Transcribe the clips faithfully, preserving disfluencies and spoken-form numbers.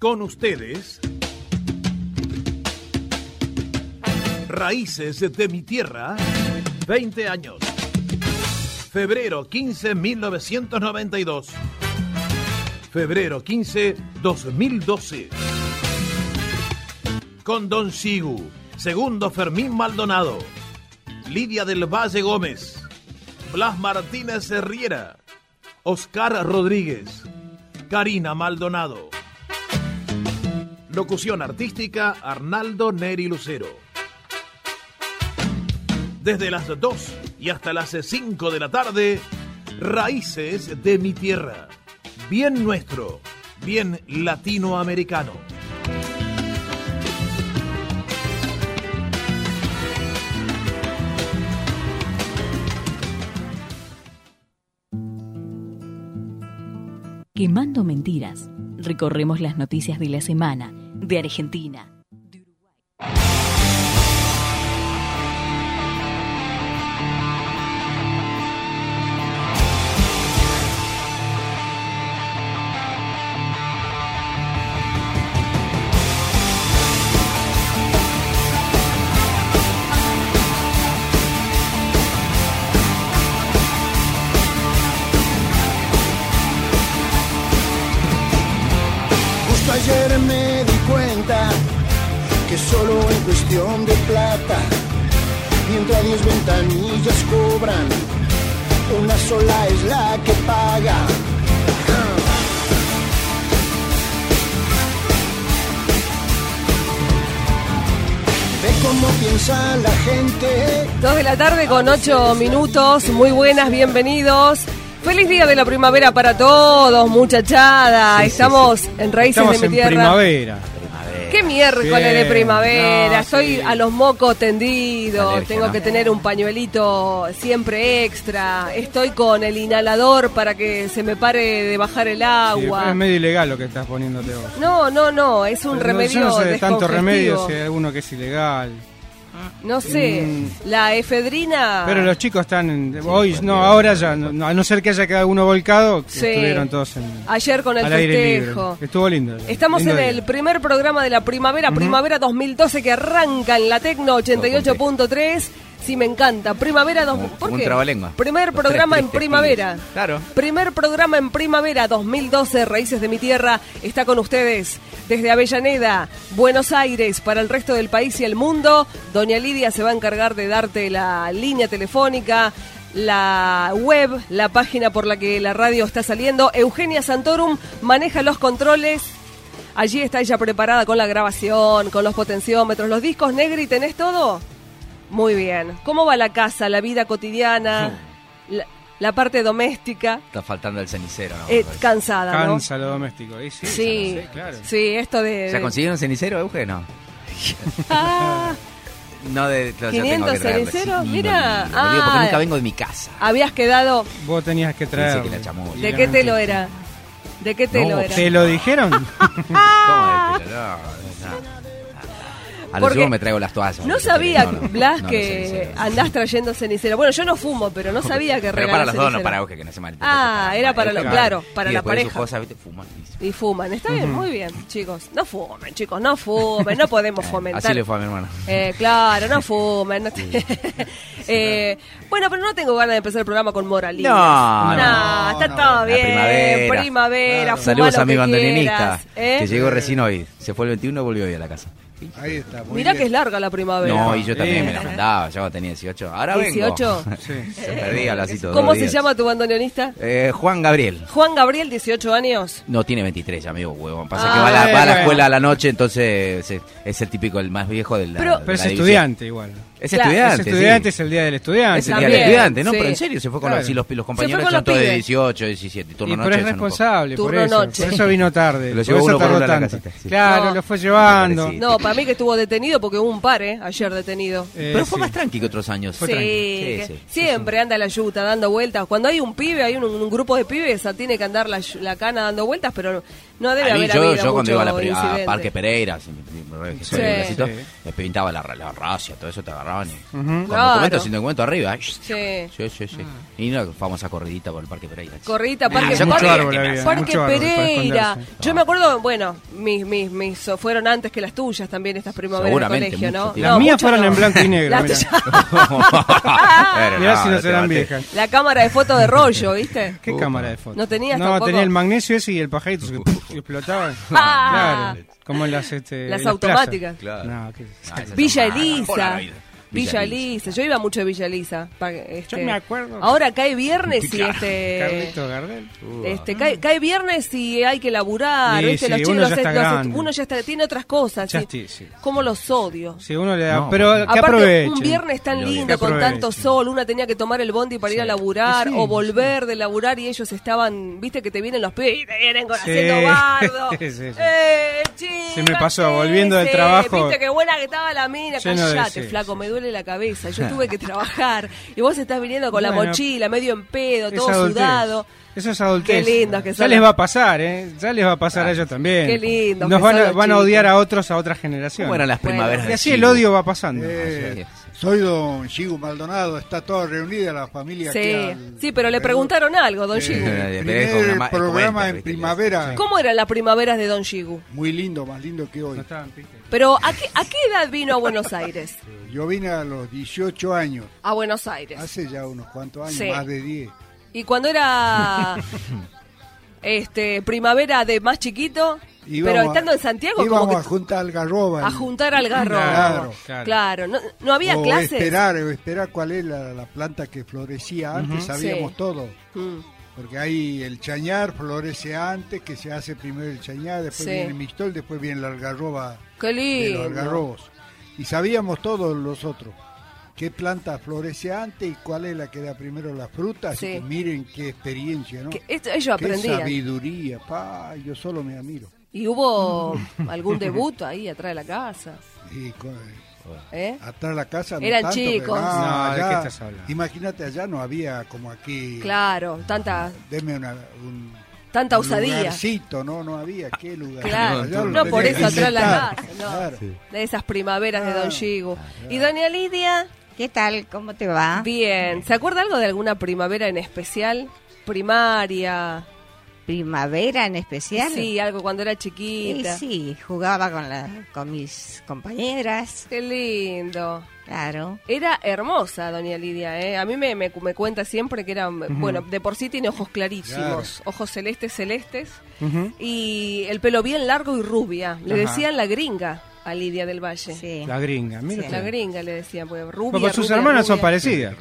Con ustedes, Raíces de mi Tierra, veinte años. Febrero quince, mil novecientos noventa y dos. Febrero quince, dos mil doce. Con Don Sigu, segundo Fermín Maldonado, Lidia del Valle Gómez, Blas Martínez Herriera, Oscar Rodríguez, Karina Maldonado. Locución artística, Arnaldo Neri Lucero. Desde las dos y hasta las cinco de la tarde, Raíces de mi Tierra. Bien nuestro, bien latinoamericano. Quemando mentiras, recorremos las noticias de la semana, de Argentina, de Uruguay. Ayer me di cuenta que solo en cuestión de plata, mientras diez ventanillas cobran, una sola es la que paga. Ve cómo piensa la gente. Dos de la tarde con ocho minutos. Muy buenas, bienvenidos. Feliz día de la primavera para todos, muchachada. Sí, Estamos sí, sí. en Raíces Estamos de mi en Tierra. Primavera. Qué miércoles Bien. de primavera. No, Estoy sí. a los mocos tendidos. Alergia, Tengo ¿no? que tener un pañuelito siempre extra. Estoy con el inhalador para que se me pare de bajar el agua. Sí, es medio ilegal lo que estás poniéndote vos. No, no, no. Es un Pero remedio no, yo no sé de tanto remedio, si descongestivo. hay alguno que es ilegal. No sé, mm. la efedrina... Pero los chicos están... En, sí, hoy, no, ahora ya, no, a no ser que haya quedado uno volcado, sí. estuvieron todos en... Ayer con el al aire festejo. Libre. Estuvo lindo. Estamos lindo en día. el primer programa de la primavera, uh-huh. Primavera dos mil doce, que arranca en la Tecno ochenta y ocho punto tres. Sí, me encanta. Primavera dos mil doce. ¿Por un qué? trabalengua. Primer Los programa tres, en tres, primavera. tres, claro. Primer programa en primavera dos mil doce. Raíces de mi Tierra está con ustedes desde Avellaneda, Buenos Aires, para el resto del país y el mundo. Doña Lidia se va a encargar de darte la línea telefónica, la web, la página por la que la radio está saliendo. Eugenia Santorum maneja los controles. Allí está ella preparada con la grabación, con los potenciómetros, los discos. Negri, ¿tenés todo? Muy bien. ¿Cómo va la casa, la vida cotidiana, la, la parte doméstica? Está faltando el cenicero, ¿no? Eh, cansada, ¿no? Cansa lo doméstico. ¿eh? Sí, sí, sí, claro. Sí, esto de... ¿Ya consiguieron cenicero, Euge? No. Ah, no de... Claro, ¿quinientos ceniceros? Mira. No, no, no, no, porque nunca vengo de mi casa. Habías quedado... Vos tenías que traer. Que la chamulla. ¿De qué telo era? ¿De qué telo no, era? ¿Te lo dijeron? ¿Cómo de telo? No, no. A lo sumo me traigo las toallas. No sabía, no, no, Blas, no, que no andás trayendo cenicero. Bueno, yo no fumo, pero no sabía que Pero para los dos, no para Euge, que no se mal. Ah, era para los, claro, para y la pareja. Sus cosas, ¿viste? Fuman. Y fuman, está bien, muy bien, chicos. No fumen, chicos, no fumen, no podemos fomentar. Así le fue a mi hermano. Eh, claro, no fumen. No te... eh, bueno, pero no tengo ganas de empezar el programa con moralistas. No, no, no, está no, todo no, bien. Primavera, primavera claro. Saludos a mi bandoneonista, ¿eh? que llegó recién hoy. Se fue el veintiuno y volvió hoy a la casa. Ahí está. Mirá que es larga la primavera. No, y yo también me la mandaba. Yo tenía dieciocho. Ahora ¿dieciocho? Vengo. Sí. Se perdí al asito. ¿Cómo se días. llama tu bandoneonista? Eh, Juan Gabriel. Juan Gabriel, dieciocho años. No, tiene veintitrés, amigo, huevón. Pasa ah, que va a, la, va a la escuela a la noche, entonces es, es el típico, el más viejo de la. Pero, de pero la es estudiante igual. Es claro. estudiante. Es estudiante, sí. es el día del estudiante. Es el día del estudiante, ¿no? Sí. Pero en serio, se fue con claro. los, si los, los compañeros son todos de dieciocho, diecisiete. Turno y noche. Pero es responsable, por eso. Noche. Por eso vino tarde. Lo llevó uno por uno a la tanto. casita. Sí. Claro, no. lo fue llevando. No, para mí que estuvo detenido porque hubo un par, ¿eh? Ayer detenido. Eh, pero fue sí. más tranqui que otros años. Sí, sí, sí. Siempre anda la yuta dando vueltas. Cuando hay un pibe, hay un, un grupo de pibes, tiene que andar la, la cana dando vueltas, pero no debe a mí, haber yo, habido yo cuando iba a, la, incidente. a Parque Pereira, sí. Sí. me pintaba la, la racia, todo eso te agarraba. Ronnie. Ujú. Con Claro. documento, sin documento arriba. Sí. Sí, sí, sí. Y una famosa corridita por el Parque Pereira. Corrita, Parque, Ah, mucho Parque- árbol había, Parque mucho árbol para Pereira. esconderse. Yo me acuerdo, bueno, mis, mis, mis so- fueron antes que las tuyas también, estas primaveras de Seguramente, colegio, ¿no? mucho Las No, mías mucho fueron no. en blanco y negro, Las mirá. tuyas- Mirá si no serán viejas. La cámara de fotos de rollo, ¿viste? ¿Qué cámara de fotos? ¿No tenías No, tampoco? tenía el magnesio ese y el pajarito que puf, y explotaban. Ah. Claro, como en las, este, Las en las automáticas. plazas. No, ¿qué? Villa Hola, Elisa. vida. Villa Elisa. Yo iba mucho a Villa Elisa. Pa- este, Yo me acuerdo. Ahora cae viernes y este... Carlito Gardel. Este, cae, cae viernes y hay que laburar, Sí, ¿viste? sí, los chicos, uno ya los- está los- grande. uno ya está, tiene otras cosas. Ya ¿sí? estoy, sí. ¿Cómo los odio? Si uno le da, No, pero que Aparte, aproveche. un viernes tan Lo lindo, que con aprovechen. tanto sol, una tenía que tomar el bondi para ir a laburar, Sí, o volver de laburar y ellos estaban, viste que te vienen los pibes y te vienen con Sí. haciendo bardo. Sí, sí. Eh, chica, Se me pasó, sí, volviendo del sí, trabajo, Viste qué buena que estaba la mina, lleno de- callate, sí, flaco, sí, me duele la cabeza. Yo tuve que trabajar y vos estás viniendo con la Bueno, mochila, medio en pedo, Es todo adultez. sudado. Eso es adultez. Qué lindos que Ya son les los- va a pasar, ¿eh? Ya les va a pasar a ellos también. Qué lindos Nos que van son a, los van a chicos. odiar a otros, a otras generaciones. ¿Cómo eran las Bueno, primaveras Y de así el Chivo? odio va pasando. Eh, soy don Chigu Maldonado, está toda reunida la familia. aquí Sí, al- sí, pero le al- preguntaron algo, don Eh, Gigu. Pero primer es como una- es como programa este, en ¿viste? primavera, ¿Cómo eran las primaveras de don Gigu? muy lindo, más lindo que hoy. No estaban, ¿viste? Pero ¿a qué, ¿a qué edad vino a Buenos Aires? Yo vine a los dieciocho años, A Buenos Aires. hace ya unos cuantos años, Sí. más de diez. Y cuando era este primavera de más chiquito, Íbamos pero a- estando en Santiago íbamos como a que juntar algarroba. a juntar algarrobo. Claro, claro. Claro, no, no había o clases. esperar, o esperar cuál es la, la planta que florecía antes, sabíamos Sí. todo. Mm, Porque ahí el chañar florece antes, que se hace primero el chañar, después Sí. viene el mixtol, después viene la algarroba Qué de los lindo. algarrobos. Y sabíamos todos los otros qué planta florece antes y cuál es la que da primero las frutas. Sí. Así que miren qué experiencia, ¿no? Que esto- ellos Qué aprendían. sabiduría, pa, yo solo me admiro. ¿Y hubo algún debut ahí atrás de la casa? Y con- ¿Eh? atrás de la casa no Eran tanto, chicos. pero No, ¿de qué allá- estás hablando? Imagínate, allá no había como aquí. Claro, tanta Deme una, un, tanta un osadía. lugarcito, no, no había, ¿qué lugar? Claro, Allá lo no por tenía eso que atrás de la inventar. casa, no. Claro. De esas primaveras de Don Claro. Gigu. ¿Y doña Lidia? ¿Qué tal? ¿Cómo te va? Bien. ¿Se acuerda algo de alguna primavera en especial? Primaria. ¿Primavera en especial? Sí, algo cuando era Sí, chiquita. sí, jugaba con, la, con mis compañeras, Qué lindo. claro. Era hermosa, doña Lidia, ¿eh? A mí me, me, me cuenta siempre que era, bueno, de por sí tiene ojos clarísimos, ojos celestes, celestes, Ujú. y el pelo bien largo y rubia. Le Ajá. decían la gringa a Lidia del Valle. Sí, La gringa, mira. Sí. La gringa le decían, pues rubia, Porque sus rubia, hermanas son rubia. parecidas.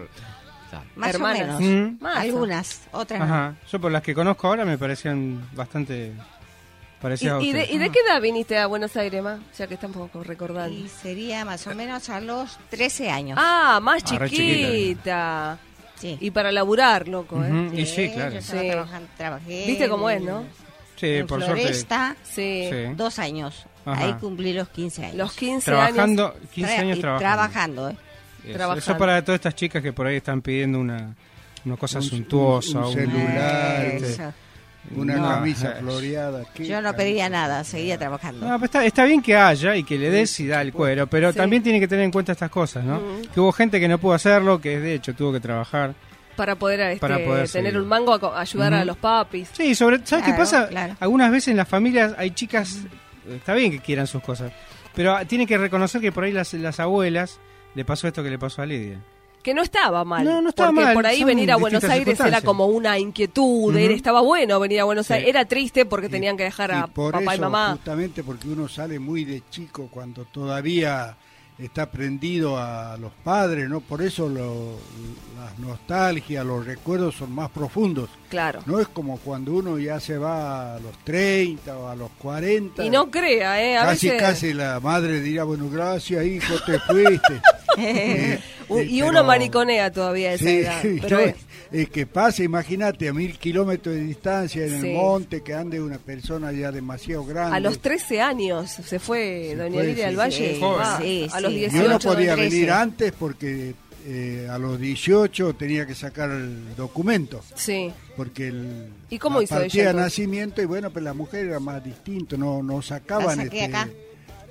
más hermanas. o menos. Mm. Masa. Algunas, otras no. Ajá. Yo por las que conozco ahora me parecían bastante ¿Y, parecidas a y de, ustedes. ¿Y de qué edad viniste a Buenos Aires, ma? Ya que estamos recordando. Y sería más o menos a los trece años. Ah, más Ah, re chiquita. sí. Y para laburar, loco, ¿eh? Ujú. Y sí, claro. Yo estaba Sí. trabajando, trabajé. ¿Viste cómo es, no? Sí, En por suerte. Floresta, Sí. Sí. dos años. Ajá. Ahí cumplí los quince años. Los quince Trabajando, años. quince Tra- años y trabajando. Trabajando, ¿eh? Eso, trabajando. eso para todas estas chicas que por ahí están pidiendo una, una cosa Un- suntuosa. un un- celular, este, Eso. Una No, camisa es- floreada. ¿qué Yo no camisa? pedía nada, seguía trabajando. No, pero está, está bien que haya y que le des y da el cuero, pero Sí. también tiene que tener en cuenta estas cosas, ¿no? Que hubo gente que no pudo hacerlo, que de hecho tuvo que trabajar. Para poder, este, Para poder tener seguir. un mango a co- ayudar a Ujú. los papis. Sí, sobre, ¿sabes qué Claro, pasa? claro. Algunas veces en las familias hay chicas, está bien que quieran sus cosas, pero tiene que reconocer que por ahí las, las abuelas le pasó esto que le pasó a Lidia. Que no estaba mal. No, no estaba porque mal, por ahí son venir a Buenos distintas Aires era circunstancias. como una inquietud. era- estaba bueno venir a Buenos Sí. Aires. Era triste porque Y- tenían que dejar a y por papá y eso, mamá. justamente porque uno sale muy de chico cuando todavía está prendido a los padres, ¿no? Por eso lo- las nostalgias, los recuerdos son más profundos. Claro. No es como cuando uno ya se va a los treinta o a los cuarenta. Y no crea, ¿eh? A casi, veces... casi la madre dirá, bueno, gracias, hijo, te fuiste. Eh, U- eh, y uno pero- mariconea todavía a esa Sí, edad. yo- Pero es- es que pase, imagínate, a mil kilómetros de distancia en Sí. el monte, que ande una persona ya demasiado grande. a los trece años se fue Se doña fue, Lidia del sí, Valle. sí, va, sí, a los sí. dieciocho. Yo no podía trece. venir antes porque eh, a los dieciocho tenía que sacar el documento, Sí. porque el, ¿Y cómo la hizo ella, partida de entonces? nacimiento, y bueno, pues la mujer era más distinto, no, no sacaban La saqué este, acá.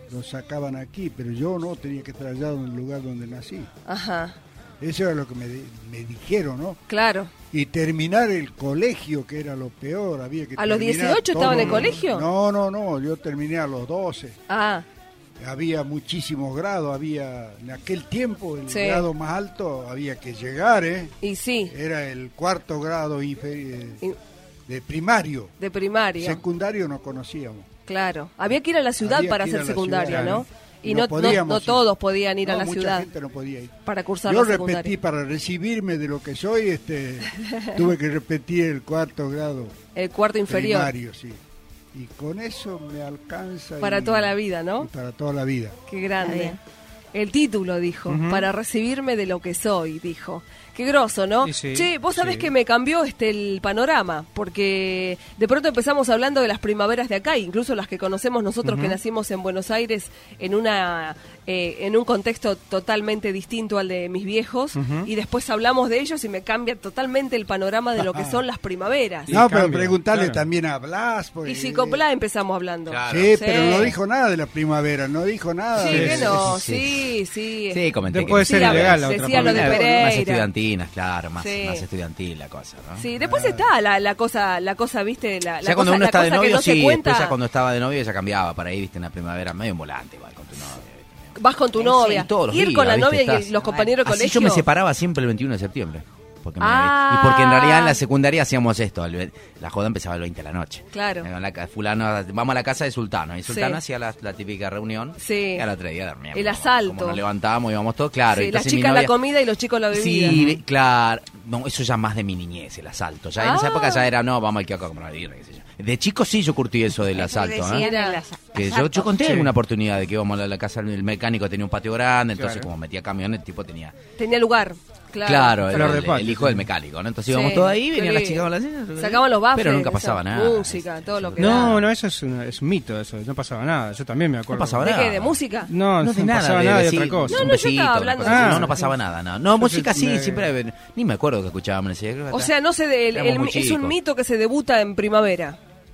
lo sacaban aquí, pero yo no, tenía que estar allá en el lugar donde nací. Ajá. Eso era lo que me, me dijeron, ¿no? Claro. Y terminar el colegio, que era lo peor, había que ¿A los terminar dieciocho todo. estaba en el colegio? No, no, no, yo terminé a los doce. Ah. Había muchísimos grados, había en aquel tiempo el Sí. grado más alto había que llegar, ¿eh? Y sí. Era el cuarto grado inferi- Y- de primario. De primaria. Secundario no conocíamos. Claro. Había que ir a la ciudad Había para que ir hacer a la secundaria, ciudad, ¿no? ¿no? Y No no, no, podíamos no ir. todos podían ir No, a la mucha ciudad gente no podía ir. para cursar Yo la repetí secundaria. para recibirme de lo que soy, este, tuve que repetir el cuarto grado El cuarto inferior. primario, sí. Y con eso me alcanza. Para y- toda la vida, ¿no? y para toda la vida. Qué Está grande. bien. El título, dijo, Ujú. para recibirme de lo que soy, dijo. Qué groso, ¿no? Y sí, Che, vos sabés sí. que me cambió este el panorama, porque de pronto empezamos hablando de las primaveras de acá, incluso las que conocemos nosotros que nacimos en Buenos Aires en una eh, en un contexto totalmente distinto al de mis viejos, Ujú. y después hablamos de ellos y me cambia totalmente el panorama de lo que son las primaveras. Sí, no, pero cambia, preguntarle claro. también a Blas. Porque, Y Psicopla empezamos hablando. Claro. Sí, Sí. pero no dijo nada de la primavera, no dijo nada. Sí, de- que no, sí, sí, sí. Sí, comenté Después que de ser Sí, ilegal la decía otra lo de parte. Pereira. más estudiantinas, claro, más, Sí. más estudiantil la cosa, ¿no? Sí, después está la, la cosa, la cosa, viste, la, la Ya cuando cosa, uno la está de cosa que novio, no se sí, cuenta. después ya cuando estaba de novio ya cambiaba, para ahí, viste, en la primavera, medio en volante igual con tu novia. ¿viste? Vas con tu Sí, novia. todos los Ir días, con la ¿viste? novia y Estás- los compañeros de Así colegio. yo me separaba siempre el veintiuno de septiembre. Porque me- Ah. y porque en realidad en la secundaria hacíamos esto, el ve- la joda empezaba el veinte de la noche. Claro. Eh, la ca- fulano, vamos a la casa de Sultano, y Sultano Sí. hía la, la típica reunión, Sí. y al otro día dormíamos. El Como- asalto. Como nos levantábamos, íbamos todos, claro. Sí, las entonces mi chicas la novia- comida y los chicos la bebida. Sí, claro. No, eso ya más de mi niñez, el asalto. Ya en esa Ah. época ya era, no, vamos al kiosco a comprar birra, qué sé yo. De chico sí yo curtí eso del asalto, ¿eh? Decían el Era- asa- Que yo, asalto. yo conté Sí. alguna oportunidad de que íbamos a la, la casa del mecánico, tenía un patio grande, entonces Claro. como metía camiones, el tipo tenía... Tenía lugar. Claro. Claro, el, Flor de el- patio, el hijo sí. del mecánico, ¿no? Entonces íbamos Sí, todos ahí, qué venían las lindo. chicas con las... Sacaban los baffles. Pero nunca esa pasaba nada. Música, todo lo que No, da. no, eso es, una- es un mito, eso. No pasaba nada. Yo también me acuerdo. No pasaba ¿De nada. qué? ¿De música? No, No no, de nada, pasaba de nada de decir, otra cosa. No, un no, yo besito, estaba una hablando cosa de así. eso. No, no pasaba nada, no. No, Entonces, música sí, me- siempre... Ni me acuerdo que escuchábamos. O sea, no sé, de- el- Éramos el- muy es un chicos. mito que se debuta en primavera.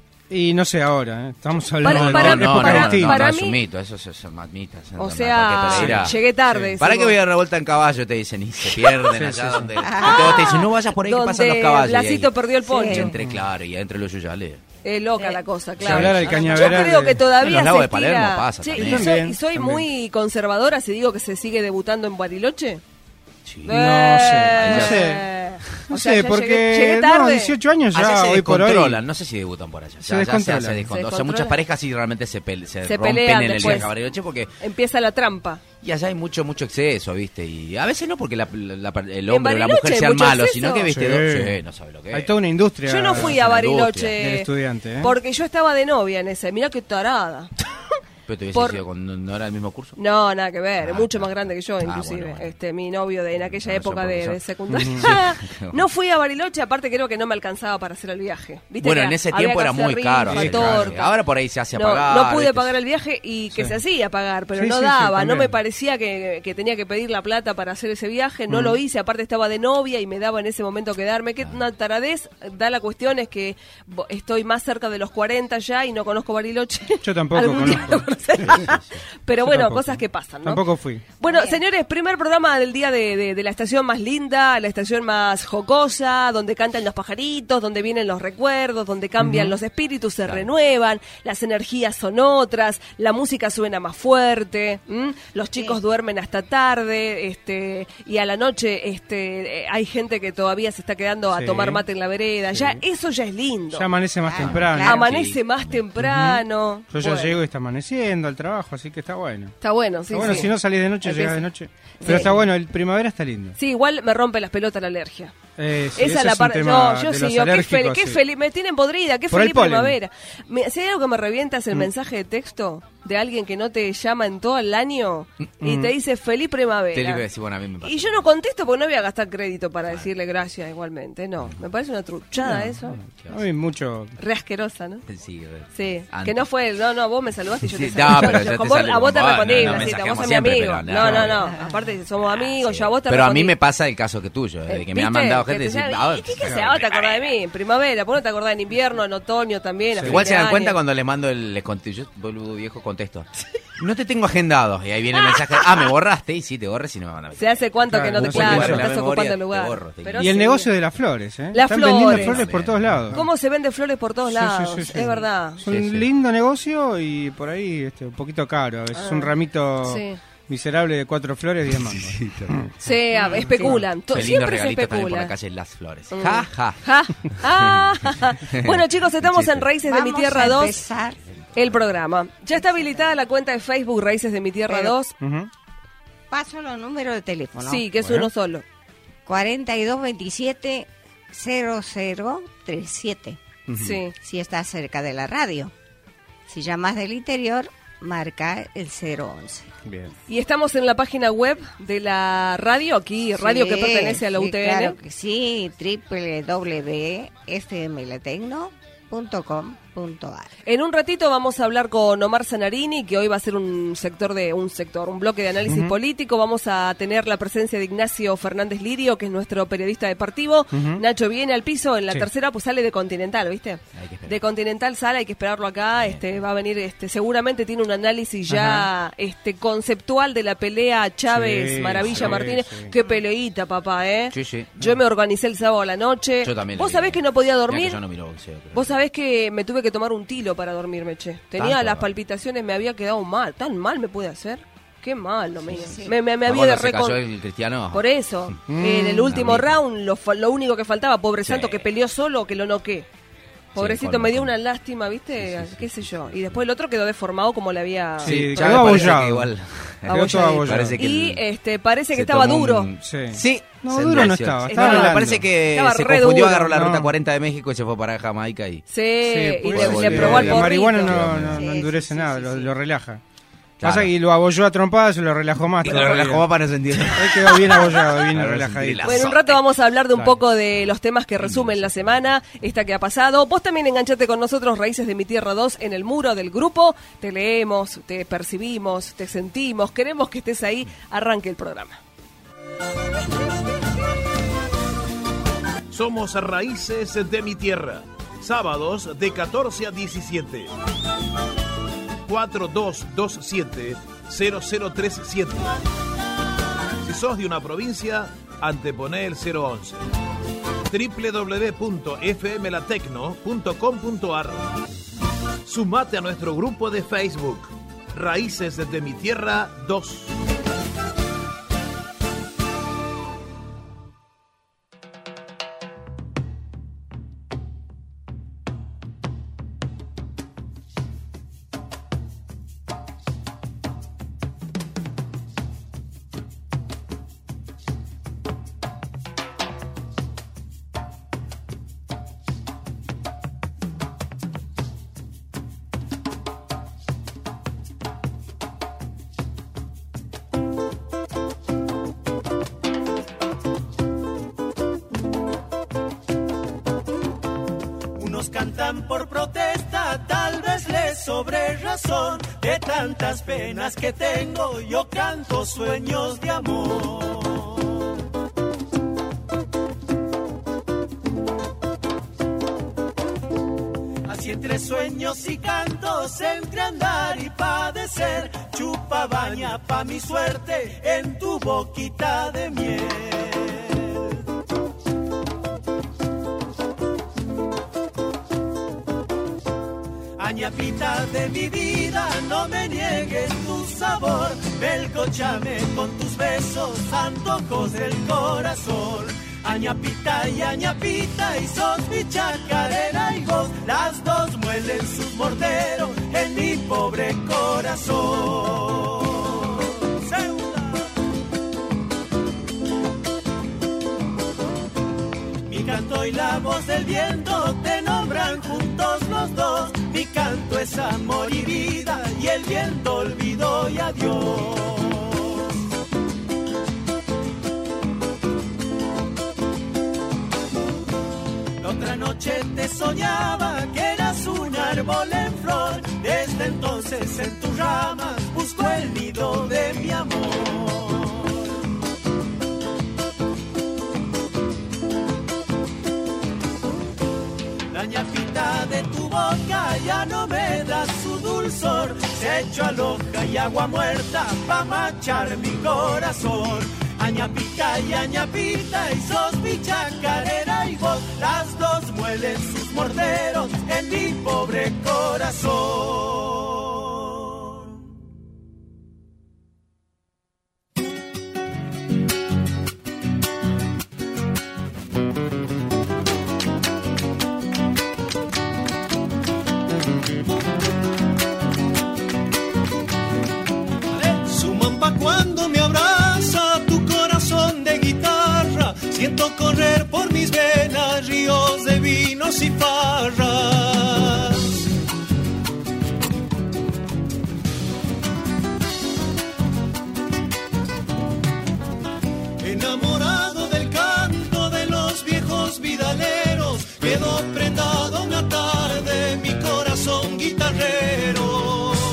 Y no sé ahora, ¿eh? Estamos hablando Para- de para- de no, no, época no, no, distinta. no, para es un mí- mito, eso es, son más mitos. O sea, llegué tarde. Para decimos. que voy a revuelta en caballo, te dicen, y se pierden Sí, allá sí, sí. donde... y todos te dicen, no vayas por ahí que pasan los Donde caballos. y ahí- Blasito perdió el Y poncho. entre, claro, y entre los yuyales. Es loca la cosa, claro. hablara el Yo cañaveral creo de- que todavía En los se lagos de estira... Palermo pasa Che, también. y soy, También, y soy también. muy conservadora si digo que se sigue debutando en Bariloche. Sí. No sé, no Eh, sé. No o sea, sé, ya porque llegué, llegué no, tarde. dieciocho años Allá ya, se hoy por hoy. descontrolan, no sé si debutan por allá. Se Ya- ya descontrolan. se Se descontrolan. O sea, descontrolan. muchas parejas sí realmente se, pel- se, Se rompen pelean en el después. viaje a Bariloche porque... Empieza la trampa. Y allá hay mucho, mucho exceso, ¿viste? Y a veces no porque la- la- la- el ¿En hombre o la Bariloche mujer hay sean mucho malos, exceso? sino que, ¿viste? Sí. Do- sí, no sabe lo que es. Hay toda una industria. Yo no fui a la Bariloche. del estudiante, ¿eh? Porque yo estaba de novia en ese. Mirá qué tarada. Pero te hubiese por- sido con, ¿no era el mismo curso? No, nada que ver, Ah, mucho está. más grande que yo, Ah, inclusive. bueno, bueno. Este, mi novio de en aquella No, época yo de, profesor. de secundaria. No fui a Bariloche, aparte creo que no me alcanzaba para hacer el viaje. ¿Viste Bueno, que en ese había tiempo que era hacer muy rifa, caro. Sí, hacer claro. viaje. Ahora por ahí se hace a No, pagar. no pude ¿viste? pagar el viaje y que Sí. se hacía pagar, pero Sí, no sí, sí, daba, no también. me parecía que, que tenía que pedir la plata para hacer ese viaje, Mm. no lo hice, aparte estaba de novia y me daba en ese momento quedarme, que una taradez, da la cuestión es que bo- estoy más cerca de los cuarenta ya y no conozco Bariloche. Yo tampoco Algún día conozco. lo conoceré. Pero Yo bueno, tampoco. cosas que pasan, ¿no? Tampoco fui. Bueno, señores, primer programa del día de, de- de la estación más linda, la estación más jocosa, donde cantan los pajaritos, donde vienen los recuerdos, donde cambian los espíritus, se renuevan, las energías son otras, la música suena más fuerte, ¿m? Los chicos duermen hasta tarde, este, y a la noche este, eh, hay gente que todavía se está quedando a Sí. tomar mate en la vereda. Ya, eso ya es lindo. Ya amanece más Claro, temprano. claro. Amanece Sí. más temprano. Yo ya Bueno, llego y está amaneciendo al trabajo, así que está bueno. Está bueno, sí, Está bueno, sí. si no salís de noche, Empieza. llegás de noche. Pero Sí. está bueno, el primavera está lindo. Sí, igual me rompe las pelotas la alergia. Eh, sí, Esa ese es la un parte. tema No, yo de sí, los yo, qué, alérgicos, fel- qué sí. feliz. Me tienen podrida, qué Por feliz el polen. primavera. Me- si hay algo que me revienta Mm. es el mensaje de texto de alguien que no te llama en todo el año y Mm. te dice feliz Te iba a primavera. decir, bueno, a mí me pasa. Y yo no contesto porque no voy a gastar crédito para decirle gracias igualmente. No, me parece una truchada eso. A mí mucho. Re asquerosa, ¿no? Sí, re- Sí, antes. que no fue, no, no, vos me saludaste y yo Sí, te no, saludé. pero Yo- ya con te vos- sale a vos te como, respondí, bueno, no, Blasito, vos mensajemos sos mi siempre, amigo. pero No, no. no, no, aparte somos amigos, Sí. yo a vos te Pero a respondí. mí me pasa el caso que tuyo, de que me han ¿Viste? mandado Que gente te y decir, llama, "Ah, ¿y qué, qué se va? ¿Te acordás de mí? En primavera, ¿por qué no te acordás en invierno, en otoño también? a fin Igual de se dan año? cuenta cuando les mando el les contesto, yo, boludo viejo, contesto. No te tengo agendado. Y ahí viene el mensaje. Ah, me borraste. Y sí, te borré si no me van a ver. ¿Se hace cuánto Claro, que no te no se claro, puede. estás La memoria, ocupando el te lugar? borro, te Pero Y el sí. negocio de las flores, ¿eh? Las Están flores. vendiendo flores por todos lados. ¿Cómo se vende flores por todos Sí, sí, lados? sí, sí. Es verdad. Es un Sí, sí. lindo negocio y por ahí este, un poquito caro. A veces Ah, un ramito sí. miserable de cuatro flores, diez mangos. Sí, a- especulan. To- Qué lindos Siempre se regalitos también por la especula. calle Las Flores. Mm. Ja, ja. Ja. Ah. Bueno, chicos, estamos en Raíces de mi Vamos Tierra a dos, empezar. el programa. Ya está habilitada la cuenta de Facebook Raíces de mi Tierra Pero- dos. Ujú. Paso los números de teléfono. Sí, que es Bueno. uno solo. cuarenta y dos veintisiete cero cero treinta y siete. Sí. Si estás cerca de la radio. Si llamas del interior, marca el cero once. Bien. Y estamos en la página web de la radio, aquí, radio que Sí, pertenece a la sí, U T N. Claro que sí, doble u doble u doble u punto f m latecno punto com punto a r. En un ratito vamos a hablar con Omar Zanarini, que hoy va a ser un sector de un sector, un bloque de análisis Ujú. político. Vamos a tener la presencia de Ignacio Fernández Lirio, que es nuestro periodista deportivo. Ujú. Nacho viene al piso, en la Sí. tercera pues sale de Continental, ¿viste? Hay que esperar. De Continental sale, hay que esperarlo acá. Este va a venir, este seguramente tiene un análisis ya este conceptual de la pelea Chávez Sí, Maravilla sí, Martínez. sí. Qué peleita, papá, ¿eh? Sí, sí. Yo me organicé el sábado a la noche. Yo también. ¿Vos lo vi. sabés que no podía Mirá dormir? que yo no miro boxeo, pero- Vos sabés que me tuve que tomar un tilo para dormirme, che. Tenía ¿Tanto? las palpitaciones, me había quedado mal. ¿Tan mal me puede hacer? Qué mal, lo mío. sí. Me, me, me Ah, había cuando de se recon- cayó el Cristiano. Por eso, Mm, en el último amigo. round, lo, fa- lo único que faltaba, pobre Sí. santo, que peleó solo, que lo noqué. Pobrecito, con- me dio con- una lástima, ¿viste? Sí, sí, sí, qué sé yo. Y después el otro quedó deformado como le había... Sí, ya quedó me parece abollado. que igual. Quedó todo abollado. Parece que Y el- este parece que se estaba tomó duro. un- Sí. Sí. No, se duro no endureció. estaba, No, estaba no, velando. parece que Estaba se re confundió, duro. agarró la No. ruta cuarenta de México y se fue para Jamaica y... Sí, Sí, y puede le, ser. le probó al La porrito. marihuana no, no, no Sí, endurece sí, sí, nada, sí, lo, sí. lo relaja. Claro. Pasa que lo abolló a trompadas y lo relajó más. Y lo todavía. relajó más para no sentir. Él quedó bien abollado, bien Para no relajadito. sentir la- Bueno, un rato vamos a hablar de un Claro. poco de los temas que resumen la semana, esta que ha pasado. Vos también enganchate con nosotros, Raíces de mi Tierra dos, en el muro del grupo. Te leemos, te percibimos, te sentimos. Queremos que estés ahí. Arranque el programa. Somos Raíces de mi Tierra. Sábados de catorce a diecisiete. cuatro dos dos siete cero cero tres siete. Si sos de una provincia, anteponé el cero once. doble u doble u doble u punto f m latecno punto com punto a r. Sumate a nuestro grupo de Facebook, Raíces de mi Tierra dos. Unos cantan por protesta, tal vez les sobre razón. De tantas penas que tengo, yo canto sueños de amor. Así entre sueños y cantos, entre andar y padecer, chupa baña pa' mi suerte en tu boquita de miel. Añapita de mi vida, no me niegues tu sabor. Melcochame con tus besos, antojos del corazón. Añapita y añapita, y sos mi chacarera y vos. Las dos muelen sus morteros en mi pobre corazón. ¡Seula! Mi canto y la voz del viento te nombran juntos los dos. Mi canto es amor y vida, y el viento olvido y adiós. La otra noche te soñaba que eras un árbol en flor. Desde entonces en tus ramas busco el nido de mi amor. La ñapita de tu boca ya no me da su dulzor. Se pecho aloja y agua muerta pa' machar mi corazón. Añapita y añapita y sos mi chacarera y vos, las dos muelen sus morteros en mi pobre corazón. Cuando me abraza tu corazón de guitarra, siento correr por mis venas ríos de vinos y farras. Enamorado del canto de los viejos vidaleros, quedó prendado una tarde mi corazón guitarrero.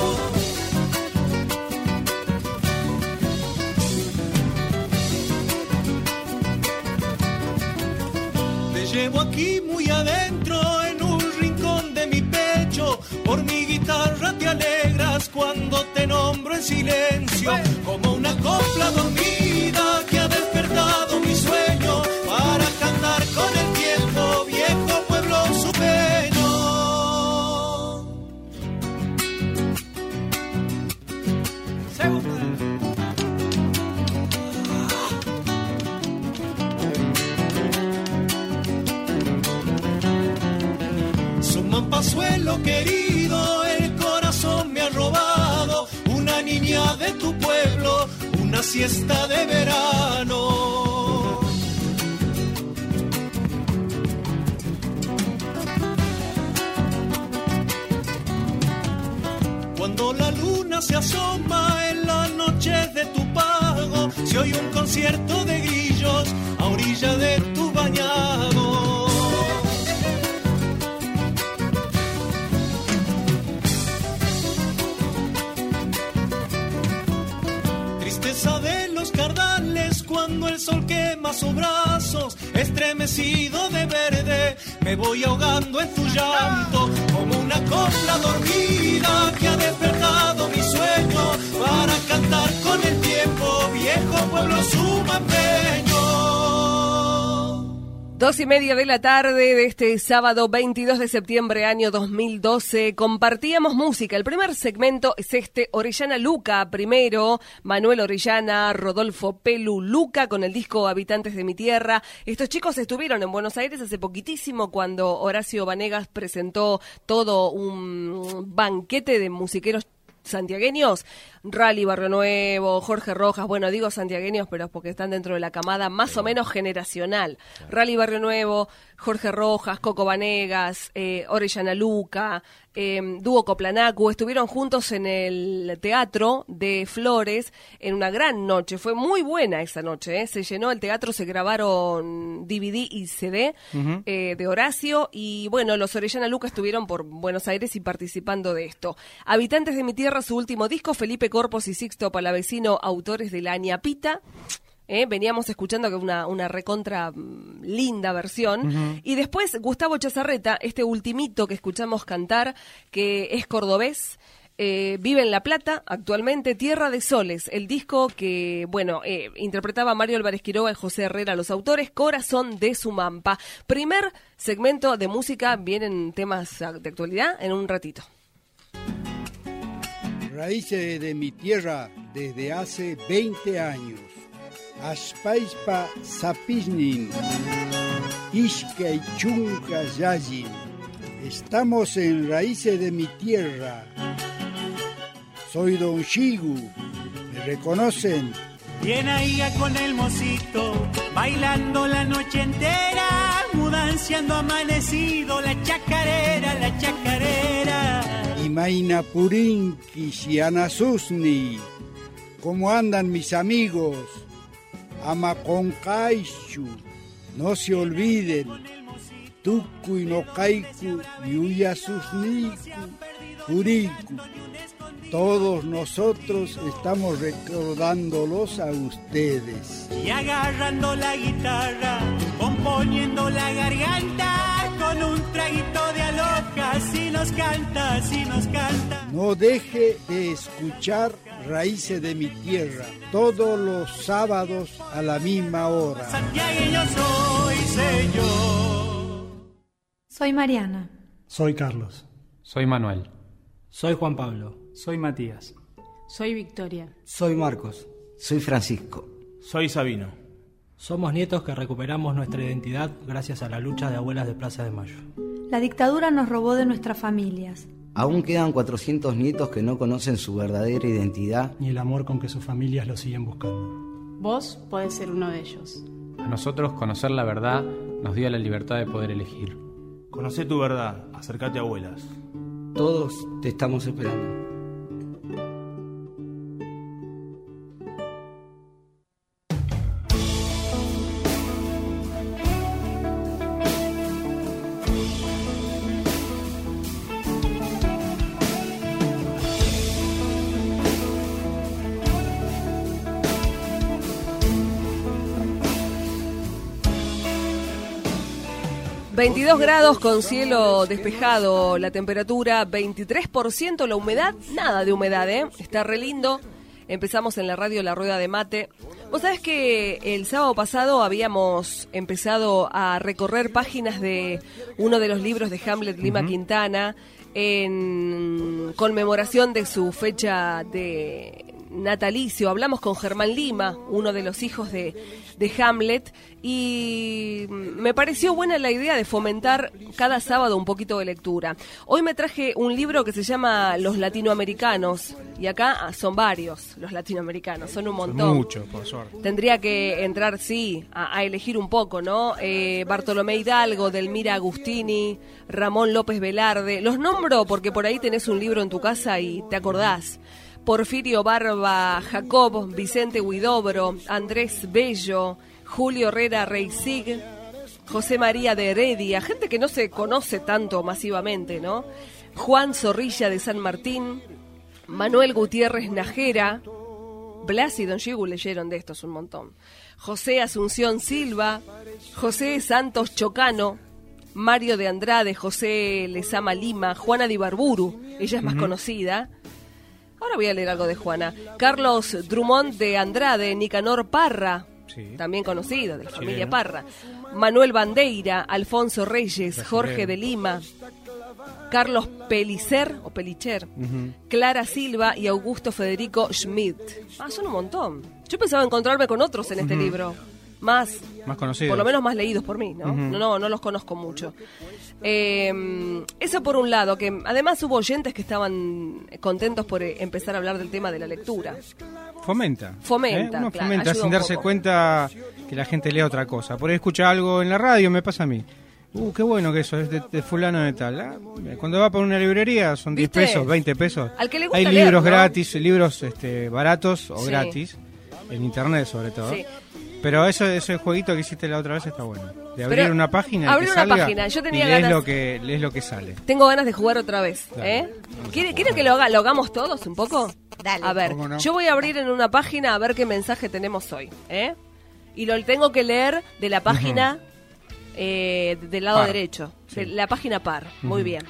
Llevo aquí muy adentro en un rincón de mi pecho. Por mi guitarra te alegras cuando te nombro en silencio. Como una copla dormida que ha despertado mi sueño para cantar con el tiempo, viejo pueblo supeño. Suelo querido, el corazón me ha robado una niña de tu pueblo, una siesta de verano. Cuando la luna se asoma en las noches de tu pago, se oye un concierto de grillos a orilla de tu bañado. De los cardales cuando el sol quema sus brazos, estremecido de verde, me voy ahogando en tu llanto, como una copla dormida que ha despertado mi sueño para cantar con el tiempo, viejo pueblo sumampeño. Dos y media de la tarde de este sábado veintidós de septiembre año dos mil doce, compartíamos música. El primer segmento es este, Orellana Luca primero, Manuel Orellana, Rodolfo Pelu Luca con el disco Habitantes de mi Tierra. Estos chicos estuvieron en Buenos Aires hace poquitísimo cuando Horacio Vanegas presentó todo un banquete de musiqueros santiagueños, Rally Barrio Nuevo, Jorge Rojas, bueno, digo santiagueños, pero porque están dentro de la camada más o menos generacional. Rally Barrio Nuevo, Jorge Rojas, Coco Vanegas, eh, Orellana Luca, eh, Dúo Coplanacu, estuvieron juntos en el Teatro de Flores en una gran noche. Fue muy buena esa noche, ¿eh? Se llenó el teatro, se grabaron D V D y C D uh-huh. eh, de Horacio, y bueno, los Orellana Luca estuvieron por Buenos Aires y participando de esto. Habitantes de mi Tierra, su último disco, Felipe Corpos y Sixto Palavecino, autores de La Ñapita. Eh, veníamos escuchando que una, una recontra mm, linda versión. Uh-huh. Y después Gustavo Chazarreta, este ultimito que escuchamos cantar, que es cordobés, eh, vive en La Plata actualmente, Tierra de Soles, el disco que, bueno, eh, interpretaba Mario Álvarez Quiroga y José Herrera, los autores, Corazón de Sumampa. Primer segmento de música, vienen temas de actualidad en un ratito. Raíces de mi tierra desde hace veinte años. Ashpaispa Zapisnin, Ishka y Chunca Yayin. Estamos en Raíces de mi Tierra. Soy Don Shigu. ¿Me reconocen? Bien ahí con el mocito, bailando la noche entera, mudanciando amanecido, la chacarera, la chacarera. Imaina Purinki, Shiana Susni. ¿Cómo andan mis amigos? Amaconcaishu, no se olviden. Tuku y no kaiku, Yuya Susniku, Puriku. Todos nosotros estamos recordándolos a ustedes. Y agarrando la guitarra, componiendo la garganta, con un traguito de aloja, así nos canta, así nos canta. No deje de escuchar Raíces de mi Tierra todos los sábados a la misma hora. Santiagueño soy, sé yo. Soy Mariana. Soy Carlos. Soy Manuel. Soy Juan Pablo. Soy Matías. Soy Victoria. Soy Marcos. Soy Francisco. Soy Sabino. Somos nietos que recuperamos nuestra identidad gracias a la lucha de abuelas de Plaza de Mayo. La dictadura nos robó de nuestras familias. Aún quedan cuatrocientos nietos que no conocen su verdadera identidad ni el amor con que sus familias lo siguen buscando. Vos podés ser uno de ellos. A nosotros conocer la verdad nos dio la libertad de poder elegir. Conocé tu verdad, acércate a abuelas. Todos te estamos esperando. veintidós grados con cielo despejado, la temperatura veintitrés por ciento, la humedad, nada de humedad, ¿eh? Está re lindo. Empezamos en la radio La Rueda de Mate. Vos sabés que el sábado pasado habíamos empezado a recorrer páginas de uno de los libros de Hamlet Lima uh-huh. Quintana en conmemoración de su fecha de natalicio. Hablamos con Germán Lima, uno de los hijos de, de Hamlet, y me pareció buena la idea de fomentar cada sábado un poquito de lectura. Hoy me traje un libro que se llama Los Latinoamericanos, y acá son varios los latinoamericanos, son un montón. Son muchos, por suerte. Tendría que entrar, sí, a, a elegir un poco, ¿no? Eh, Bartolomé Hidalgo, Delmira Agustini, Ramón López Velarde. Los nombro porque por ahí tenés un libro en tu casa y te acordás. Porfirio Barba Jacob, Vicente Huidobro, Andrés Bello, Julio Herrera Reisig, José María de Heredia, gente que no se conoce tanto masivamente, ¿no? Juan Zorrilla de San Martín, Manuel Gutiérrez Najera, Blas y Don Gigu leyeron de estos un montón. José Asunción Silva, José Santos Chocano, Mario de Andrade, José Lezama Lima, Juana de Ibarburu, ella es más uh-huh. conocida. Ahora voy a leer algo de Juana. Carlos Drummond de Andrade, Nicanor Parra, sí. también conocido, de la familia Chileno. Parra. Manuel Bandeira, Alfonso Reyes, Brasilero. Jorge de Lima, Carlos Pelicer, o Pelicher, uh-huh. Clara Silva y Augusto Federico Schmidt. Ah, son un montón. Yo pensaba encontrarme con otros en este uh-huh. libro. Más, más conocidos. Por lo menos más leídos por mí, ¿no? Uh-huh. No, no, no los conozco mucho. Eh, eso por un lado, que además hubo oyentes que estaban contentos por empezar a hablar del tema de la lectura. Fomenta. Fomenta, ¿eh? Uno claro, fomenta sin darse poco. cuenta que la gente lea otra cosa. Por ahí escucha algo en la radio, me pasa a mí. Uh, qué bueno que eso es de, de fulano de tal. ¿Ah? Cuando va por una librería son diez pesos, veinte pesos. Al que le gusta Hay leer, libros ¿no? gratis, libros este, baratos o sí. gratis, en internet sobre todo. Sí. Pero eso, ese jueguito que hiciste la otra vez está bueno. De abrir Pero una página y abrir que una salga página. Yo tenía y lees ganas... lo que lees lo que sale. Tengo ganas de jugar otra vez. ¿eh? ¿Quiere, ¿Quiere que lo, haga, lo hagamos todos un poco? Dale. A ver, no? yo voy a abrir en una página a ver qué mensaje tenemos hoy. ¿eh? Y lo tengo que leer de la página uh-huh. eh, del lado par. derecho. Sí. De la página par. Uh-huh. Muy bien.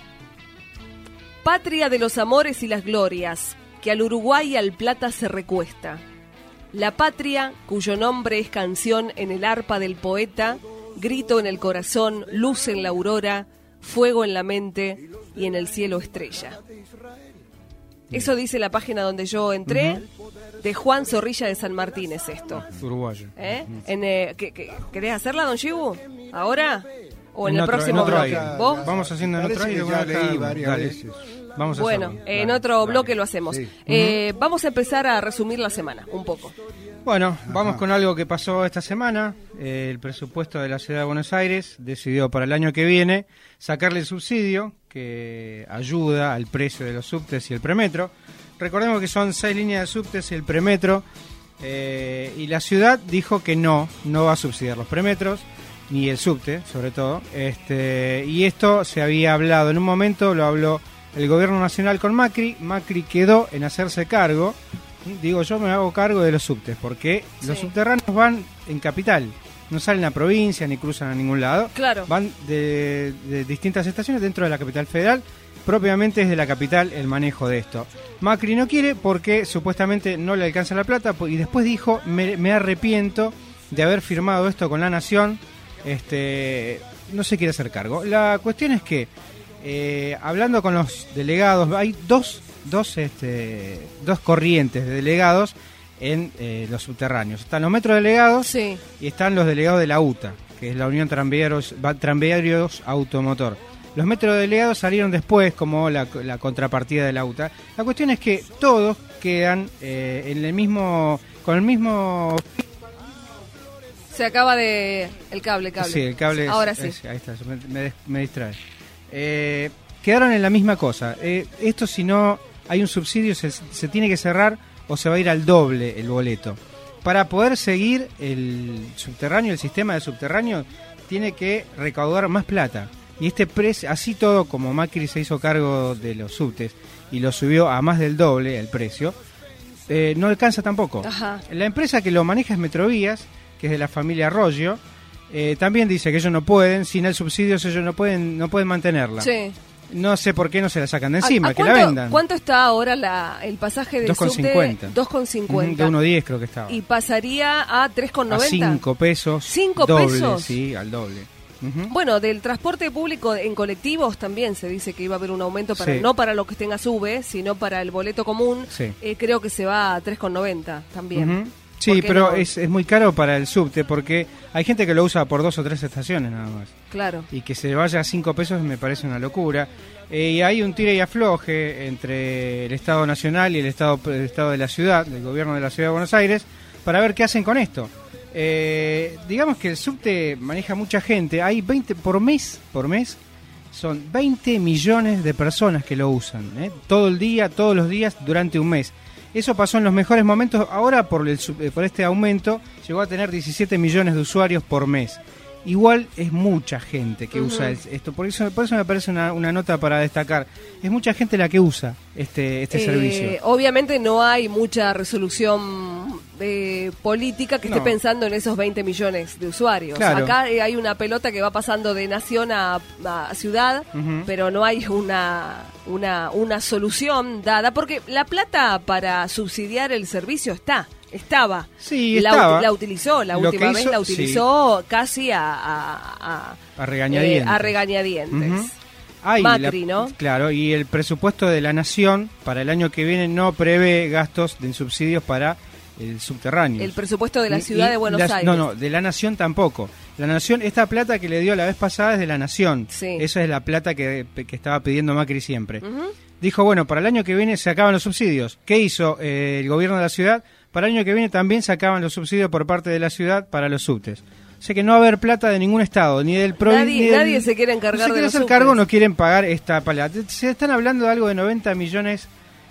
Patria de los amores y las glorias, que al Uruguay y al Plata se recuesta. La patria, cuyo nombre es canción en el arpa del poeta, grito en el corazón, luz en la aurora, fuego en la mente y en el cielo estrella. Eso dice la página donde yo entré, uh-huh. de Juan Zorrilla de San Martín es esto. Uruguayo. ¿Eh? En, eh, ¿qué, qué, ¿Querés hacerla, don Gibu? ¿Ahora? ¿O en, en el otro, próximo en otro bloque? aire. ¿Vos? Vamos haciendo en otro aire. Ya leí varias Dale. veces. Vamos a bueno, hacerlo. en Dale. otro bloque Dale. lo hacemos. Sí. Eh, uh-huh. Vamos a empezar a resumir la semana, un poco. Bueno, vamos con algo que pasó esta semana. Eh, el presupuesto de la Ciudad de Buenos Aires decidió para el año que viene sacarle el subsidio que ayuda al precio de los subtes y el premetro. Recordemos que son seis líneas de subtes y el premetro. Eh, y la ciudad dijo que no, no va a subsidiar los premetros, ni el subte, sobre todo. Este, y esto se había hablado en un momento, lo habló el gobierno nacional con Macri. Macri quedó en hacerse cargo. Digo, yo me hago cargo de los subtes, porque sí. los subterráneos van en Capital, no salen a provincia ni cruzan a ningún lado. Claro. Van de, de distintas estaciones dentro de la capital federal. Propiamente es de la capital el manejo de esto. Macri no quiere porque supuestamente no le alcanza la plata y después dijo, me, me arrepiento de haber firmado esto con La Nación, este, no se quiere hacer cargo. La cuestión es que, eh, hablando con los delegados, hay dos, dos, este, dos corrientes de delegados en eh, los subterráneos. Están los metrodelegados sí. y están los delegados de la U T A, que es la Unión Tranviarios, Tranviarios Automotor. Los metrodelegados salieron después como la, la contrapartida de la U T A. La cuestión es que todos quedan eh, en el mismo, con el mismo... Se acaba de... el cable, cable. Sí, el cable. Ahora es, sí. Es, ahí está, me, me, me distrae. Eh, quedaron en la misma cosa. Eh, esto si no hay un subsidio se, se tiene que cerrar o se va a ir al doble el boleto. Para poder seguir el subterráneo, el sistema de subterráneo, tiene que recaudar más plata. Y este precio, así todo como Macri se hizo cargo de los subtes y lo subió a más del doble el precio, eh, no alcanza tampoco. Ajá. La empresa que lo maneja es Metrovías, que es de la familia Arroyo, eh, también dice que ellos no pueden, sin el subsidio ellos no pueden, no pueden mantenerla. Sí. No sé por qué no se la sacan de encima, ¿A, a que cuánto, la vendan. ¿Cuánto está ahora la, el pasaje de dos con cincuenta. dos con cincuenta. De uno diez creo que estaba. Y pasaría a tres con noventa. A cinco pesos. ¿cinco doble, pesos? Sí, al doble. Uh-huh. Bueno, del transporte público en colectivos también se dice que iba a haber un aumento, para sí. no para los que estén a SUBE, sino para el boleto común. Sí. Eh, creo que se va a tres con noventa también. Uh-huh. Sí, pero no? es, es muy caro para el subte porque hay gente que lo usa por dos o tres estaciones nada más. Claro. Y que se vaya a cinco pesos me parece una locura. Eh, y hay un tire y afloje entre el Estado Nacional y el Estado, el Estado de la ciudad, el gobierno de la Ciudad de Buenos Aires, para ver qué hacen con esto. Eh, digamos que el subte maneja mucha gente. Hay veinte por mes, por mes, son veinte millones de personas que lo usan, ¿eh? Todo el día, todos los días, durante un mes. Eso pasó en los mejores momentos. Ahora por, el, por este aumento llegó a tener diecisiete millones de usuarios por mes. Igual es mucha gente que uh-huh. usa esto, por eso, por eso me parece una, una nota para destacar. Es mucha gente la que usa este, este eh, servicio. Obviamente no hay mucha resolución eh, política que esté no. pensando en esos veinte millones de usuarios. Claro. Acá eh, hay una pelota que va pasando de nación a, a ciudad, uh-huh. pero no hay una, una, una solución dada, porque la plata para subsidiar el servicio está. Estaba. Sí, la, estaba. La utilizó, la Lo última hizo, vez la utilizó sí. casi a... A, a, a regañadientes. Eh, a regañadientes. Uh-huh. Ay, Macri, la, ¿no? Claro, y el presupuesto de la Nación para el año que viene no prevé gastos de subsidios para el subterráneo. El presupuesto de la ciudad y, de Buenos la, Aires. No, no, de la Nación tampoco. La Nación, esta plata que le dio la vez pasada es de la Nación. Sí. Esa es la plata que, que estaba pidiendo Macri siempre. Uh-huh. Dijo, bueno, para el año que viene se acaban los subsidios. ¿Qué hizo eh, el gobierno de la ciudad? Para el año que viene también se acaban los subsidios por parte de la ciudad para los subtes. O sea que no va a haber plata de ningún estado, ni del provincia. Nadie, nadie se quiere encargar no se de quiere los hacer subtes. cargo, no quieren pagar esta plata. Se están hablando de algo de noventa millones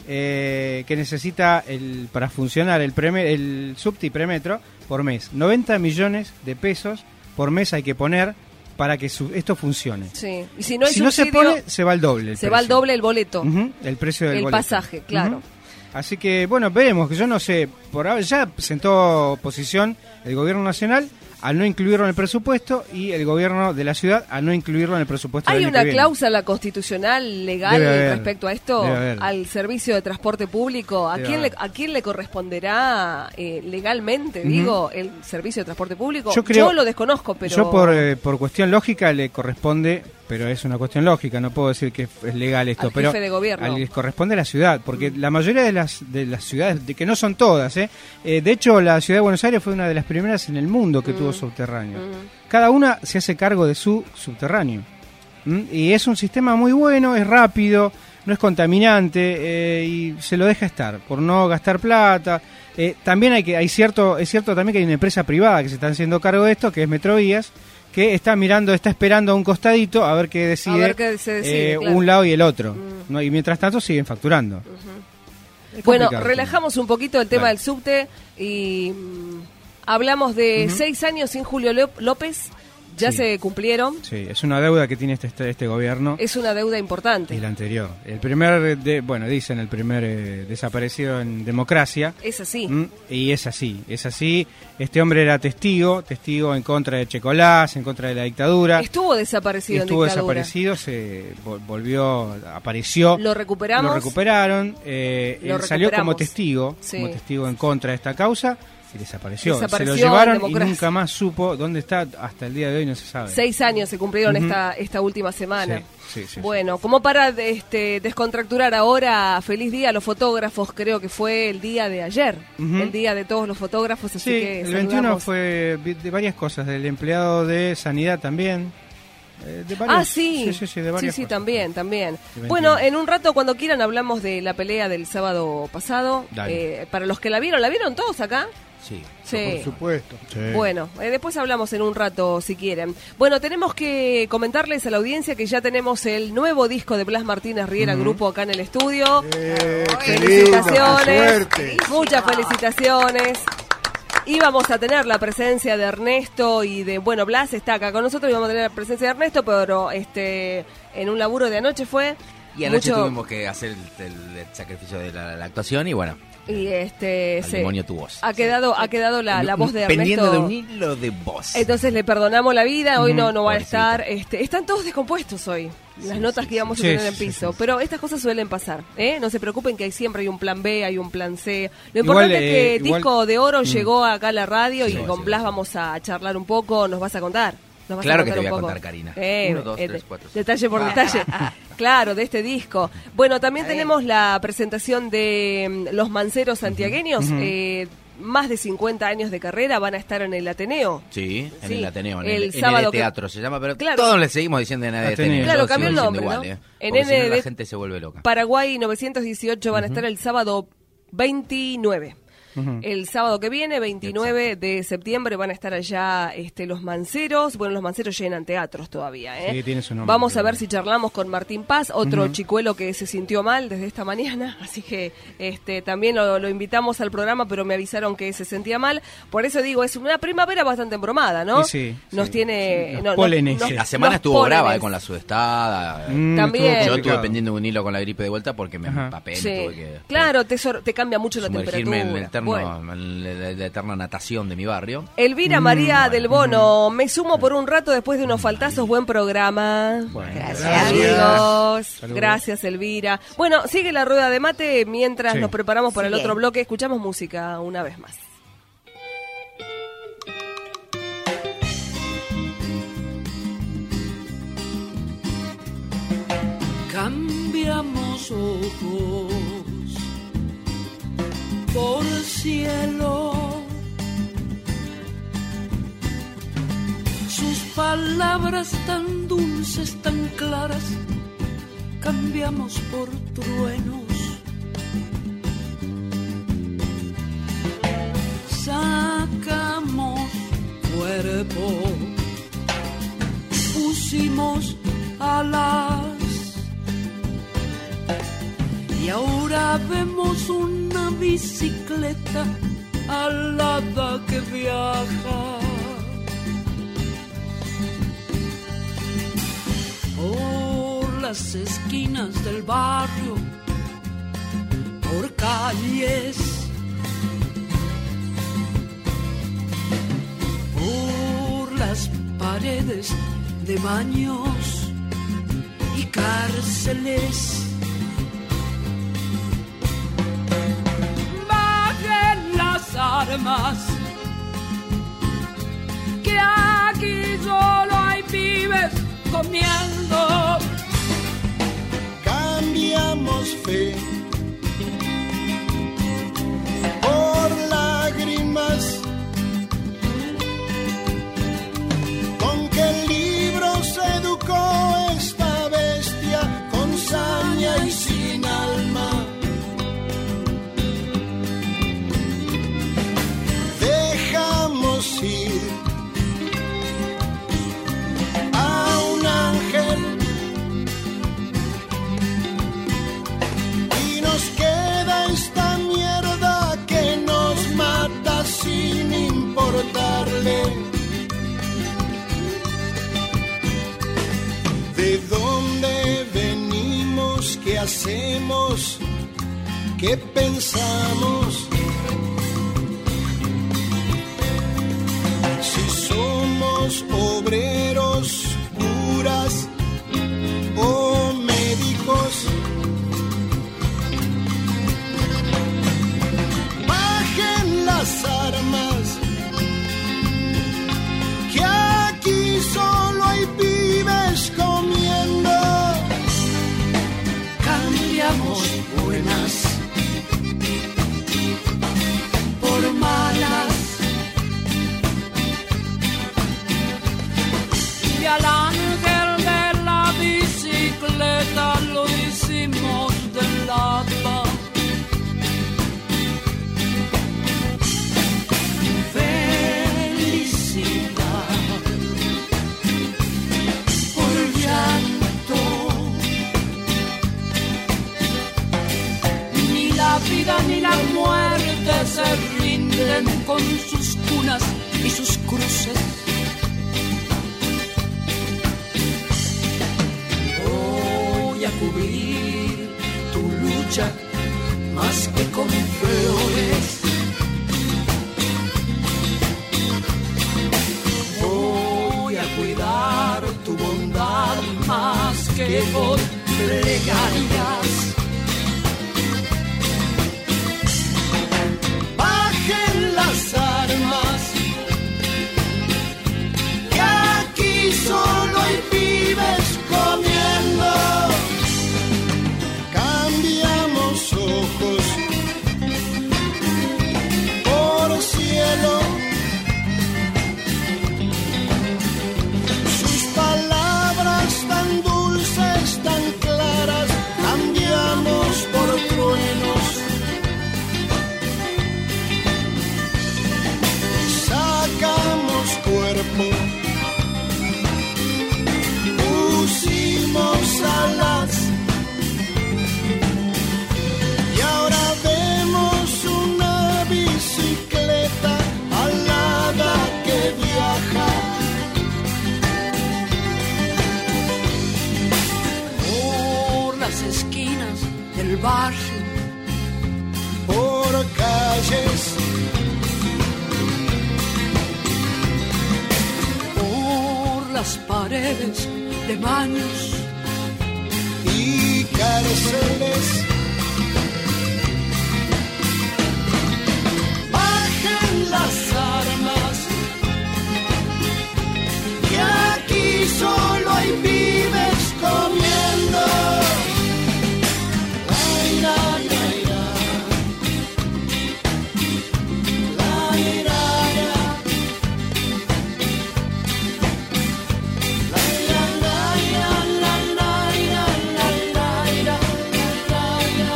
eh, que necesita el para funcionar el, preme, el subte y premetro por mes. noventa millones de pesos por mes hay que poner para que su, esto funcione. Sí. Y si no, hay si subsidio, no se pone, se va al doble. El se precio. va al doble el boleto. Uh-huh, el precio del el boleto. pasaje, claro. Uh-huh. Así que, bueno, veremos, que yo no sé, por ahora ya sentó posición el gobierno nacional al no incluirlo en el presupuesto y el gobierno de la ciudad al no incluirlo en el presupuesto. ¿Hay del año una que viene. cláusula constitucional legal haber, respecto a esto? Al servicio de transporte público. ¿A Debe quién le, haber. a quién le corresponderá eh, legalmente, uh-huh. digo, el servicio de transporte público? Yo, creo, yo lo desconozco, pero... Yo por, eh, por cuestión lógica le corresponde, pero es una cuestión lógica, no puedo decir que es legal esto, al pero jefe de gobierno. les corresponde a la ciudad, porque uh-huh. la mayoría de las de las ciudades, de que no son todas, ¿eh? Eh, de hecho la ciudad de Buenos Aires fue una de las primeras en el mundo que uh-huh. tuvo subterráneo. Uh-huh. Cada una se hace cargo de su subterráneo. ¿Mm? Y es un sistema muy bueno, es rápido, no es contaminante eh, y se lo deja estar, por no gastar plata. Eh, también hay que hay cierto es cierto también que hay una empresa privada que se está haciendo cargo de esto, que es Metrovías, que está mirando, está esperando a un costadito a ver qué decide, a ver qué se decide eh, claro. un lado y el otro. Mm. ¿No? Y mientras tanto siguen facturando. Uh-huh. Bueno, relajamos un poquito el tema vale. del subte y... Hablamos de uh-huh. seis años sin Julio López, Ya Sí. se cumplieron. Sí, es una deuda que tiene este, este gobierno. Es una deuda importante. Y la anterior. El primer, de, bueno, dicen el primer eh, desaparecido en democracia. Es así. Mm, y es así, es así. Este hombre era testigo, testigo en contra de Checolás, en contra de la dictadura. Estuvo desaparecido Estuvo en dictadura. desaparecido, se vol- volvió, apareció. Lo recuperamos. Lo recuperaron. Eh, Lo él salió como recuperamos. testigo, Sí. como testigo en contra de esta causa. Y desapareció. Desapareció se lo llevaron en y democracia. nunca más supo dónde está. Hasta el día de hoy no se sabe. Seis años se cumplieron Ujú. esta esta última semana. Sí, sí, sí, bueno, como para de- este, descontracturar ahora, feliz día a los fotógrafos, creo que fue el día de ayer, Ujú. el día de todos los fotógrafos, así Sí, que el veintiuno saludamos. fue vi- de varias cosas, del empleado de sanidad también. eh, de varias, Ah, sí, sí, sí, sí, de varias sí, sí, cosas. también, también. veintiuno. Bueno, en un rato cuando quieran hablamos de la pelea del sábado pasado. Dale. Eh, para los que la vieron, ¿la vieron todos acá? Sí. Sí. Por supuesto. Bueno, eh, después hablamos en un rato si quieren. Bueno, tenemos que comentarles a la audiencia que ya tenemos el nuevo disco de Blas Martínez Riera Ujú. Grupo acá en el estudio. Eh, qué Felicitaciones. lindo, qué suerte. Muchas felicitaciones. Íbamos a tener la presencia de Ernesto y de, bueno, Blas está acá con nosotros, íbamos a tener la presencia de Ernesto, pero este en un laburo de anoche fue. Y anoche mucho- tuvimos que hacer el, el- el sacrificio de la, la actuación y bueno, Y este al sí. demonio tu voz. Ha quedado, ha quedado la, la voz de Ernesto. Pendiendo de un hilo de voz. Entonces le perdonamos la vida, hoy Ujú, no, no va a pobrecito. estar, este, están todos descompuestos hoy, las notas que íbamos a sí. tener Sí, en sí, piso, sí, pero estas cosas suelen pasar, ¿eh? No se preocupen que hay siempre hay un plan B, hay un plan C. Lo Igual, importante eh, es que igual- Disco de Oro Mm. llegó acá a la radio Sí, y sí, con sí. Blas vamos a charlar un poco, nos vas a contar. Nos vas Claro a que contar te un voy a poco. contar, Karina. Eh, Uno, dos, eh, tres, cuatro, cinco. Detalle por detalle. Claro, de este disco. Bueno, también Está bien. tenemos la presentación de mm, Los Manceros Santiagueños. Ujú. eh, más de cincuenta años de carrera, van a estar en el Ateneo. Sí, en Sí, el Ateneo, en el el, en sábado el que- teatro se llama, pero Claro. todos le seguimos diciendo en el Ateneo. Ateneo. Claro, Yo cambió el sigo nombre, diciendo ¿no? igual, ¿eh? En Porque si no N D la gente se vuelve loca. Paraguay novecientos dieciocho van a estar el sábado veintinueve. Ujú. El sábado que viene, veintinueve de septiembre, van a estar allá este, los Manceros. Bueno, los Manceros llenan teatros todavía, ¿eh? Sí, tiene su nombre, Vamos a claro. ver si charlamos con Martín Paz, otro Ujú. chicuelo que se sintió mal desde esta mañana. Así que este, también lo, lo invitamos al programa, pero me avisaron que se sentía mal. Por eso digo, es una primavera bastante embromada, ¿no? Sí, sí, Nos sí. tiene... Los no, no, pólenes. nos- La semana los estuvo brava pólenes. eh, con la sudestada. Mm, También. estuvo Yo estuve complicado. pendiendo un hilo con la gripe de vuelta porque me Ajá. empapé. Sí. Me tuve que Claro, te, sor- te cambia mucho la sumergirme temperatura. en, el eterno, Bueno. en la, la- la eterna natación de mi barrio. Elvira Mm, María bueno. del Bono, me sumo por un rato después de unos faltazos, buen programa. Gracias. Amigos, Saludos. gracias Elvira. Bueno, sigue la rueda de mate mientras Sí. nos preparamos para el Sigue. otro bloque, escuchamos música una vez más. Cambiamos ojos por cielo. Sus palabras tan dulces, tan claras, cambiamos por truenos. Sacamos cuerpo, pusimos alas. Y ahora vemos una bicicleta alada que viaja por las esquinas del barrio, por calles, por las paredes de baños y cárceles. Bajen las armas, que aquí solo hay pibes comiendo. Cambiamos fe por lágrimas, con qué libros educó esta bestia con saña y sin alma. Dejamos ir a un ángel y nos queda esta mierda que nos mata sin importarle. decimos, qué hacemos, qué pensamos. Si somos obreros, curas o médicos. Bajen las armas, que aquí solo hay pibes comiendo. Cambiamos buenas por malas. Y al ángel de la bicicleta lo hicimos de lata. Felicidad por llanto. Ni la vida ni la muerte se rinden con sus cunas y sus cruces. Voy a cubrir tu lucha más que con flores. Voy a cuidar tu bondad más que con plegarias. Bajen las armas, que aquí solo hay pibes comiendo. Cambiamos ojos por cielo. Sus palabras tan dulces, tan claras, cambiamos por truenos. Sacamos cuerpo, pusimos alas. Y ahora vemos una bicicleta alada que viaja Por las esquinas del barrio, por calles, por las paredes de baños y cárceles. Bajen las armas, que aquí solo hay pibes comiendo. La, ira, la, ira. La, ira, la. La, ira, la, ira, la, la, ira, la, la, ira, la, ira,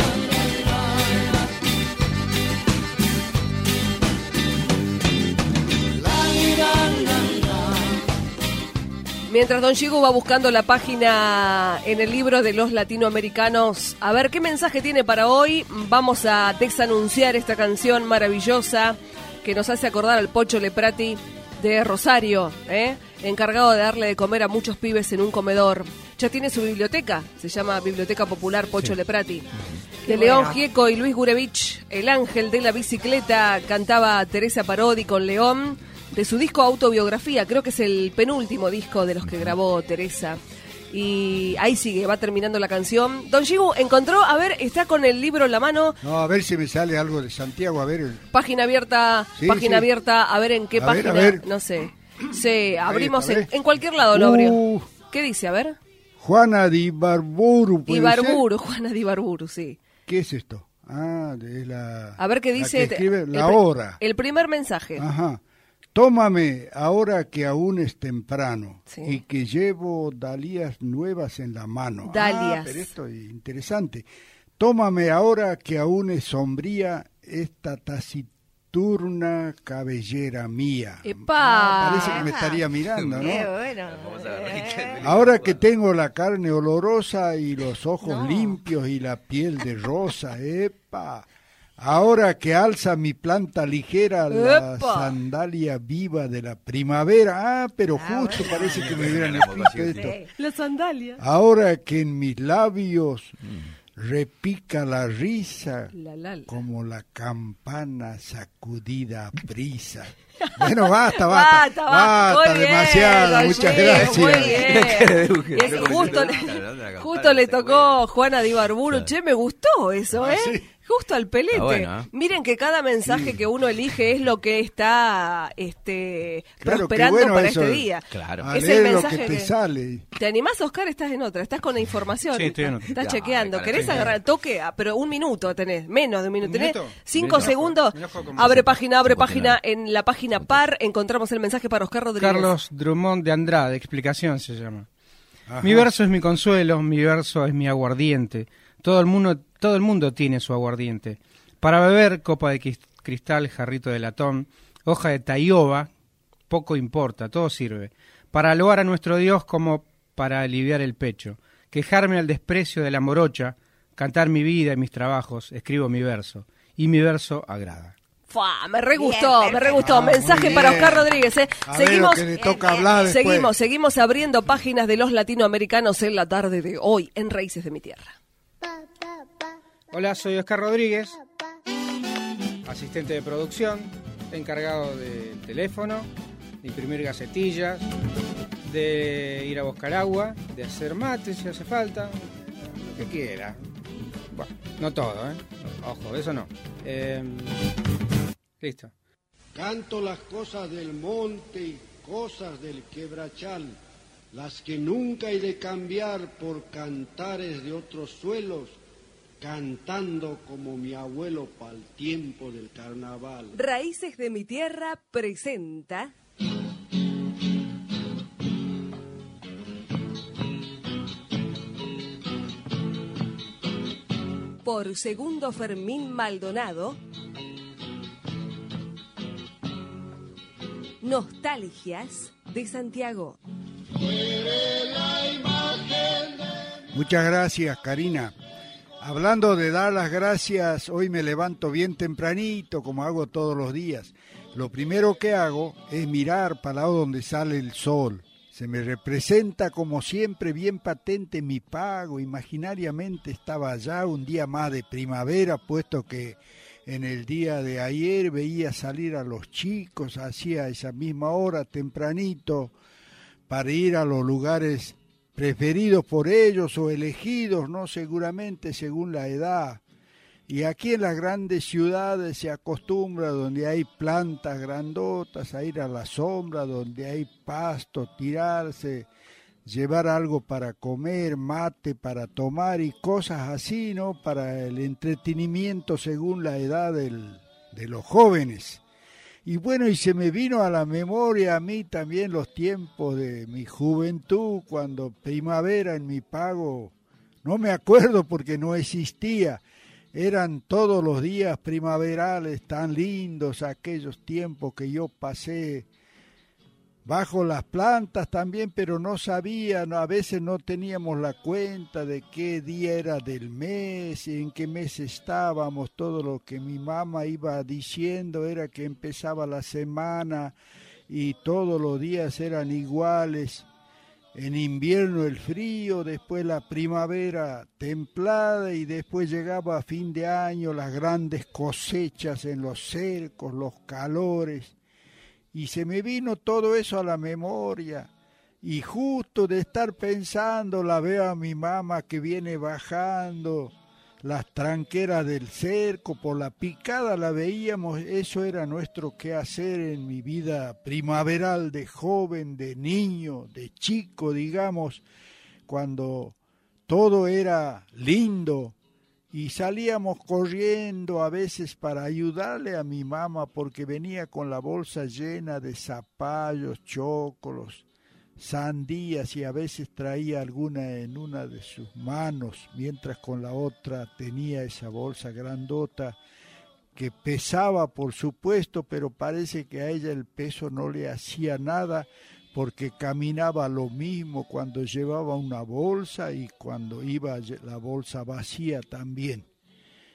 la, ira, la, ira. Mientras Don Chigu va buscando la página en el libro de los latinoamericanos, a ver qué mensaje tiene para hoy, vamos a desanunciar esta canción maravillosa que nos hace acordar al Pocho Leprati de Rosario, ¿eh? encargado de darle de comer a muchos pibes en un comedor. Ya tiene su biblioteca, se llama Biblioteca Popular Pocho sí. Leprati. De León Gieco y Luis Gurevich, El Ángel de la Bicicleta, cantaba Teresa Parodi con León, de su disco Autobiografía, creo que es el penúltimo disco de los que grabó Teresa. Y ahí sigue, va terminando la canción. Don Chigu, encontró, a ver, está con el libro en la mano. No, a ver si me sale algo de Santiago, a ver. El... Página abierta, sí, página sí. abierta, a ver en qué a página, ver, ver. no sé. Sí, abrimos ver, en, en cualquier lado lo abrió. Uh, ¿Qué dice? A ver. Juana de Ibarburu, ¿puede Ibarburu, ser? Juana de Ibarburu, sí. ¿Qué es esto? Ah, de la... A ver qué dice. La, que escribe, el, la hora. El primer mensaje. Ajá. Tómame ahora que aún es temprano sí. y que llevo dalias nuevas en la mano. Dalias. Ah, pero esto es interesante. Tómame ahora que aún es sombría esta taciturna cabellera mía. ¡Epa! Ah, parece que me estaría mirando, ¿no? Qué bueno. Ahora que tengo la carne olorosa y los ojos no. limpios y la piel de rosa, ¡epa! Ahora que alza mi planta ligera la ¡Epa! sandalia viva de la primavera. Ah, pero justo parece que me hubieran escrito esto. La sandalia. Ahora que en mis labios repica la risa La, la, la. como la campana sacudida a prisa. Bueno, basta, basta. Basta, basta. Muy bien, demasiado. Don Muchas Gil, gracias. muy bien. Es- justo le, justo le tocó Juana de Ibarburu. Che, me gustó eso, Ah, ¿eh? sí. Justo al pelete. Está bueno, ¿eh? Miren que cada mensaje que uno elige es lo que está este, Claro, qué prosperando bueno para eso. este día. Claro. A Es el leer lo mensaje que te que- sale. ¿Te animás, Oscar? Estás en otra, estás con la información. Sí, estoy en otra. Estás Ya, chequeando. dale, ¿Querés sí. agarrar el toque? Ah, pero un minuto tenés, menos de un minuto. ¿Un Tenés minuto? cinco Me enojo, segundos. me enojo como Abre siempre. página, abre Cinco página. segundos. En la página par encontramos el mensaje para Oscar Rodríguez. Carlos Drummond de Andrade, explicación se llama. Ajá. Mi verso es mi consuelo, mi verso es mi aguardiente. Todo el mundo, todo el mundo tiene su aguardiente. Para beber, copa de quis- cristal, jarrito de latón, hoja de taioba, poco importa, todo sirve. Para loar a nuestro Dios como para aliviar el pecho. Quejarme al desprecio de la morocha, cantar mi vida y mis trabajos, escribo mi verso. Y mi verso agrada. Fua, me re gustó, Bien, me re gustó. Ah, muy Mensaje bien. para Oscar Rodríguez. ¿eh? A ver Seguimos, lo que le toca hablar después. seguimos, seguimos abriendo páginas de los latinoamericanos en la tarde de hoy en Raíces de mi Tierra. Hola, soy Oscar Rodríguez, asistente de producción, encargado del teléfono, de imprimir gacetillas, de ir a buscar agua, de hacer mate si hace falta, lo que quiera. Bueno, no todo, ¿eh? Ojo, eso no. Eh, listo. Canto las cosas del monte y cosas del quebrachal, las que nunca he de cambiar por cantares de otros suelos, cantando como mi abuelo pa'l tiempo del carnaval. Raíces de mi Tierra presenta por Segundo Fermín Maldonado, Nostalgias de Santiago. Muchas gracias, Karina. Hablando de dar las gracias, hoy me levanto bien tempranito, como hago todos los días. Lo primero que hago es mirar para el lado donde sale el sol. Se me representa como siempre bien patente mi pago. Imaginariamente estaba allá un día más de primavera, puesto que en el día de ayer veía salir a los chicos hacia esa misma hora, tempranito, para ir a los lugares preferidos por ellos o elegidos, no seguramente según la edad. Y aquí en las grandes ciudades se acostumbra, donde hay plantas grandotas, a ir a la sombra, donde hay pasto, tirarse, llevar algo para comer, mate para tomar y cosas así, ¿no? Para el entretenimiento según la edad del, de los jóvenes. Y bueno, y se me vino a la memoria a mí también los tiempos de mi juventud, cuando primavera en mi pago, no me acuerdo porque no existía. Eran todos los días primaverales tan lindos, aquellos tiempos que yo pasé bajo las plantas también, pero no sabía, no, a veces no teníamos la cuenta de qué día era del mes, en qué mes estábamos. Todo lo que mi mamá iba diciendo era que empezaba la semana y todos los días eran iguales. En invierno el frío, después la primavera templada y después llegaba a fin de año las grandes cosechas en los cercos, los calores. Y se me vino todo eso a la memoria. Y justo de estar pensando la veo a mi mamá que viene bajando las tranqueras del cerco, por la picada la veíamos. Eso era nuestro quehacer en mi vida primaveral de joven, de niño, de chico, digamos, cuando todo era lindo y salíamos corriendo a veces para ayudarle a mi mamá porque venía con la bolsa llena de zapallos, choclos, sandías y a veces traía alguna en una de sus manos, mientras con la otra tenía esa bolsa grandota que pesaba, por supuesto, pero parece que a ella el peso no le hacía nada porque caminaba lo mismo cuando llevaba una bolsa y cuando iba la bolsa vacía también.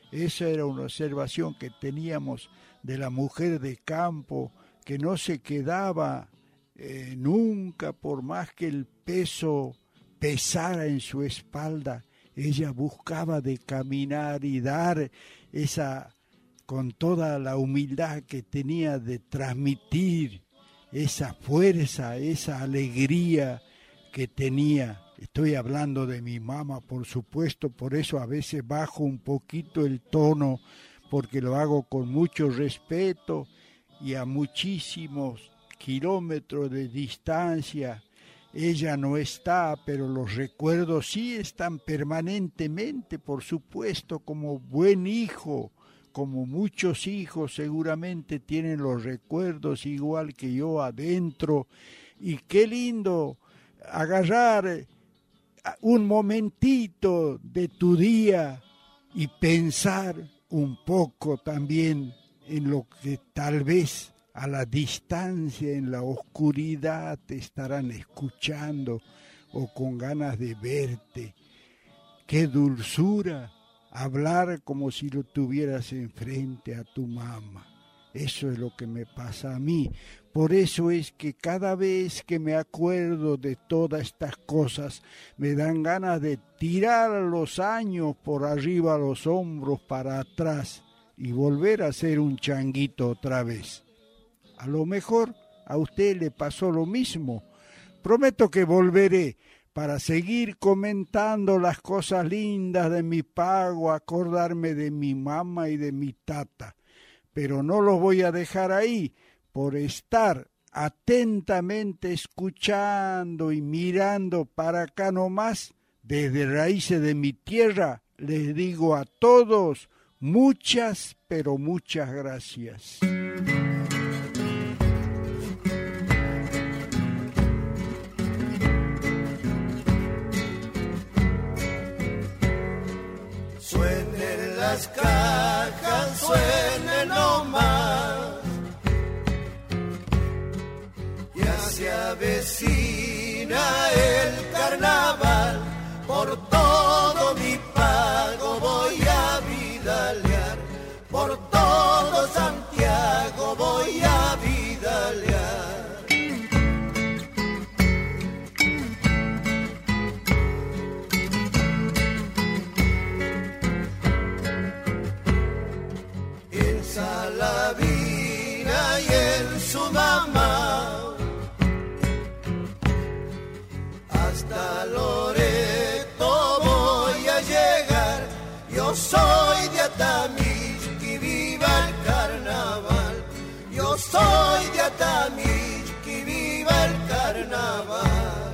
Esa era una observación que teníamos de la mujer de campo, que no se quedaba eh, nunca, por más que el peso pesara en su espalda, ella buscaba de caminar y dar esa, con toda la humildad que tenía de transmitir esa fuerza, esa alegría que tenía. Estoy hablando de mi mamá, por supuesto, por eso a veces bajo un poquito el tono, porque lo hago con mucho respeto y a muchísimos kilómetros de distancia. Ella no está, pero los recuerdos sí están permanentemente, por supuesto, como buen hijo, como muchos hijos seguramente tienen los recuerdos igual que yo adentro. Y qué lindo agarrar un momentito de tu día y pensar un poco también en lo que tal vez a la distancia, en la oscuridad, te estarán escuchando o con ganas de verte. Qué dulzura hablar como si lo tuvieras enfrente a tu mamá. Eso es lo que me pasa a mí. Por eso es que cada vez que me acuerdo de todas estas cosas, me dan ganas de tirar los años por arriba a los hombros para atrás y volver a ser un changuito otra vez. A lo mejor a usted le pasó lo mismo. Prometo que volveré para seguir comentando las cosas lindas de mi pago, acordarme de mi mamá y de mi tata. Pero no los voy a dejar ahí por estar atentamente escuchando y mirando para acá nomás. Desde Raíces de mi Tierra les digo a todos muchas, pero muchas gracias. Suenen las cajas, suenen nomás, ya se avecina el carnaval, por todo mi pago voy a vidalear, por todo Santiago voy a vidalear. Salavina y en su mamá, hasta Loreto voy a llegar. Yo soy de Atamixqui, viva el carnaval. Yo soy de Atamixqui, viva el carnaval.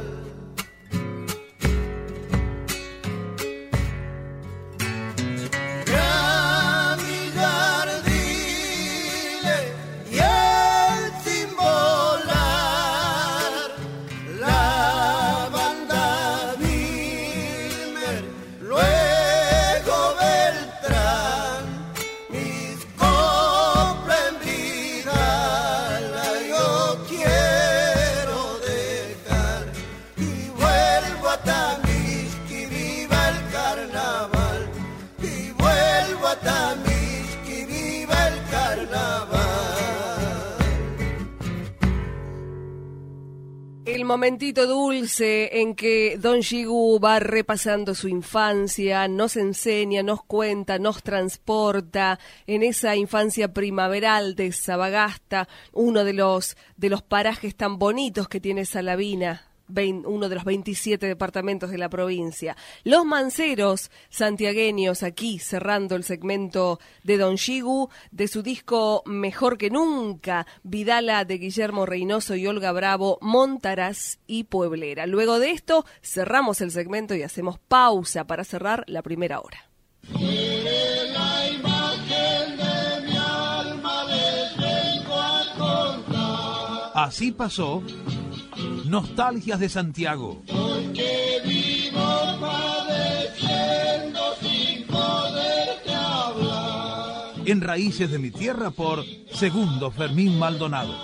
El momentito dulce en que Don Yigu va repasando su infancia, nos enseña, nos cuenta, nos transporta en esa infancia primaveral de Sabagasta, uno de los, de los parajes tan bonitos que tiene Salavina, uno de los veintisiete departamentos de la provincia. Los manceros santiagueños aquí cerrando el segmento de Don Yigu, de su disco Mejor que Nunca, Vidala de Guillermo Reynoso y Olga Bravo, Montaraz y Pueblera. Luego de esto cerramos el segmento y hacemos pausa para cerrar la primera hora. La imagen de mi alma les vengo a contar. Así pasó Nostalgias de Santiago. Porque vivo padeciendo sin poderte hablar. En Raíces de mi Tierra por Segundo Fermín Maldonado.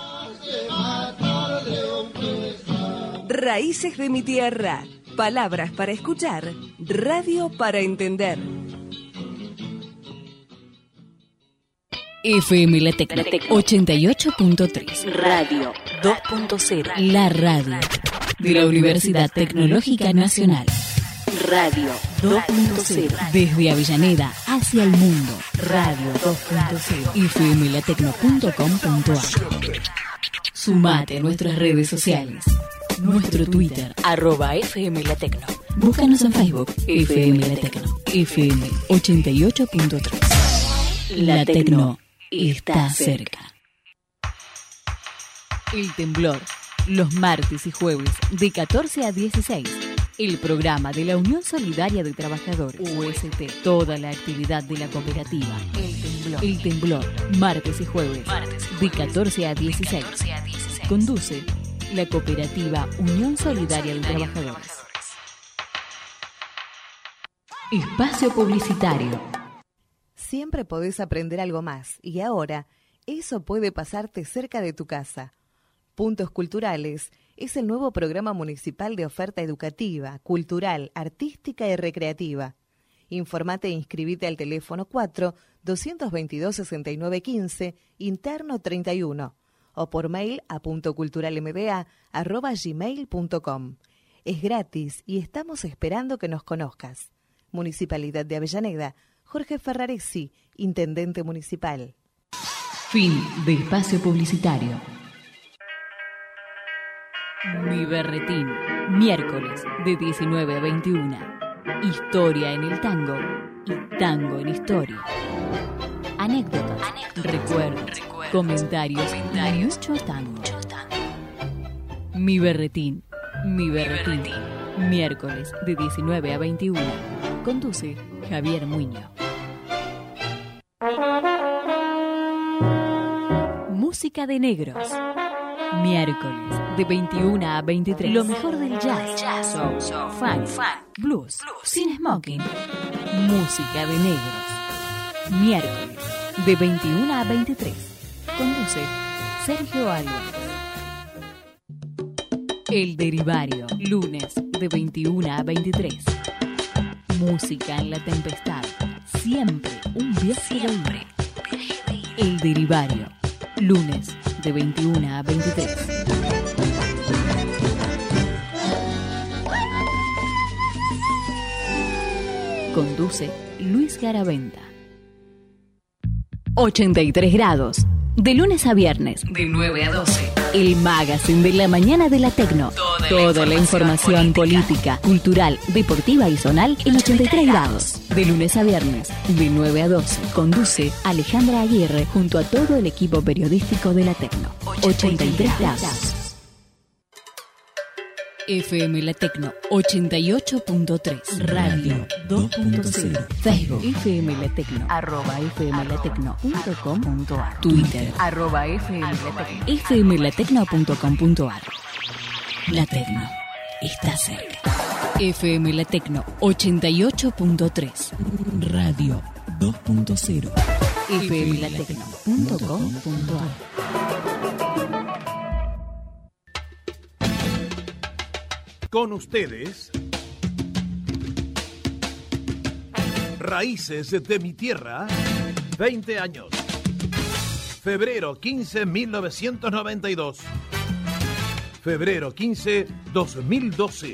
Raíces de mi Tierra. Palabras para escuchar. Radio para entender. F M La Tecno ochenta y ocho punto tres. Radio dos punto cero. La radio de la Universidad Tecnológica Nacional. Radio dos punto cero. Desde Avellaneda hacia el mundo. Radio dos punto cero. F M la tecno punto com punto a r. Sumate a nuestras redes sociales. Nuestro Twitter, arroba F M La Tecno. Búscanos en Facebook, F M La Tecno. F M ochenta y ocho punto tres. La Tecno está cerca. El Temblor, los martes y jueves de catorce a dieciséis. El programa de la Unión Solidaria de Trabajadores, U S T. Toda la actividad de la cooperativa. El Temblor. El Temblor, martes y jueves, martes y jueves de catorce a dieciséis. Conduce la cooperativa Unión Solidaria de Trabajadores. Espacio publicitario. Siempre podés aprender algo más y ahora eso puede pasarte cerca de tu casa. Puntos Culturales es el nuevo programa municipal de oferta educativa, cultural, artística y recreativa. Informate e inscribite al teléfono cuatro, doscientos veintidós, sesenta y nueve quince, interno treinta y uno, o por mail a puntoculturalmba arroba gmail punto com. Es gratis y estamos esperando que nos conozcas. Municipalidad de Avellaneda, Jorge Ferraresi, Intendente Municipal. Fin de espacio publicitario. Mi Berretín, miércoles de diecinueve a veintiuno. Historia en el tango y tango en historia. Anécdotas, Anécdotas recuerdos, recuerdos, comentarios, comentarios, mucho tango. Mi Berretín, Mi Berretín, miércoles de diecinueve a veintiuno. Conduce Javier Muñoz. Música de negros. Miércoles de veintiuno a veintitrés. Lo mejor del jazz, jazz soul, soul, funk, funk, blues, blues, sin smoking. Música de negros. Miércoles de veintiuno a veintitrés. Conduce Sergio Álvarez. El Derivario. Lunes de veintiuno a veintitrés. Música en la tempestad. Siempre un viaje de ida. El Derivario. Lunes de veintiuno a veintitrés. Conduce Luis Garaventa. ochenta y tres grados. De lunes a viernes. De nueve a doce. El magazine de la mañana de la Tecno. Toda, Toda la información, información política, política, cultural, deportiva y zonal en ochenta y tres grados. De lunes a viernes, de nueve a doce. Conduce Alejandra Aguirre junto a todo el equipo periodístico de la Tecno. ochenta y tres grados. F M La Tecno ochenta y ocho punto tres. Radio dos punto cero. Facebook F M La Tecno arroba F M La Tecno punto com punto a r. Twitter arroba F M La Tecno F M La Tecno punto com punto a r. La Tecno está cerca. F M La Tecno ochenta y ocho punto tres. Radio dos punto cero. F M La Tecno punto com punto a r. Con ustedes, Raíces de mi Tierra, veinte años. Febrero quince, mil novecientos noventa y dos. Febrero quince, dos mil doce.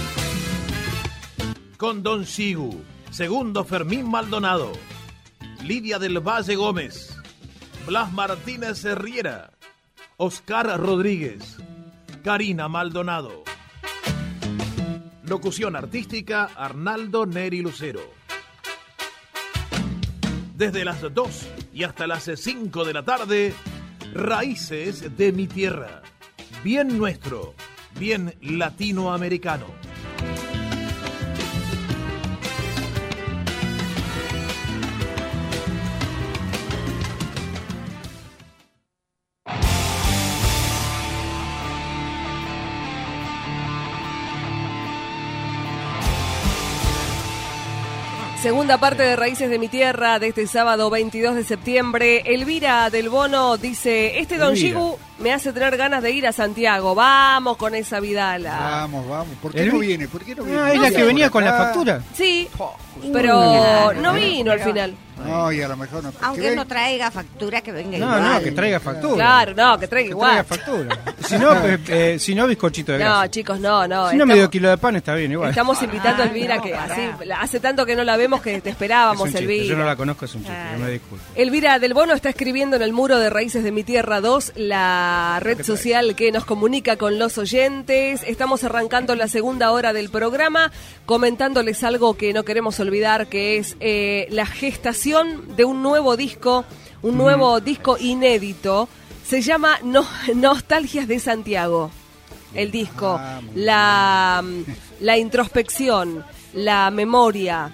Con Don Sigu, segundo Fermín Maldonado, Lidia del Valle Gómez, Blas Martínez Riera, Oscar Rodríguez, Karina Maldonado. Locución artística, Arnaldo Neri Lucero. Desde las dos y hasta las cinco de la tarde, Raíces de mi Tierra. Bien nuestro, bien latinoamericano. Segunda parte de Raíces de mi Tierra de este sábado veintidós de septiembre. Elvira del Bono dice, este Don Sigu me hace tener ganas de ir a Santiago. Vamos con esa Vidala. Vamos, vamos. ¿Por qué El- no viene? ¿Por qué no viene? Ah, es la que venía con la factura. Sí, pero no vino al final. No, y a lo mejor no. Aunque que no traiga factura, que venga No, igual. no, que traiga factura. Claro, no, que traiga Que igual. traiga factura. Si no, eh, eh, si no, bizcochito de grasa. No, chicos, no, no. Si no, estamos- medio kilo de pan está bien igual. Estamos invitando a Elvira, que así, hace tanto que no la vemos que te Es esperábamos, un chiste, Elvira. yo no la conozco, es un chiste, yo me disculpo. Elvira del Bono está escribiendo en el muro de Raíces de mi Tierra dos, la red social que nos comunica con los oyentes. Estamos arrancando la segunda hora del programa, comentándoles algo que no queremos olvidar, que es eh, la gestación de un nuevo disco, un nuevo disco inédito. Se llama No- Nostalgias de Santiago. El disco, la, la introspección, la memoria,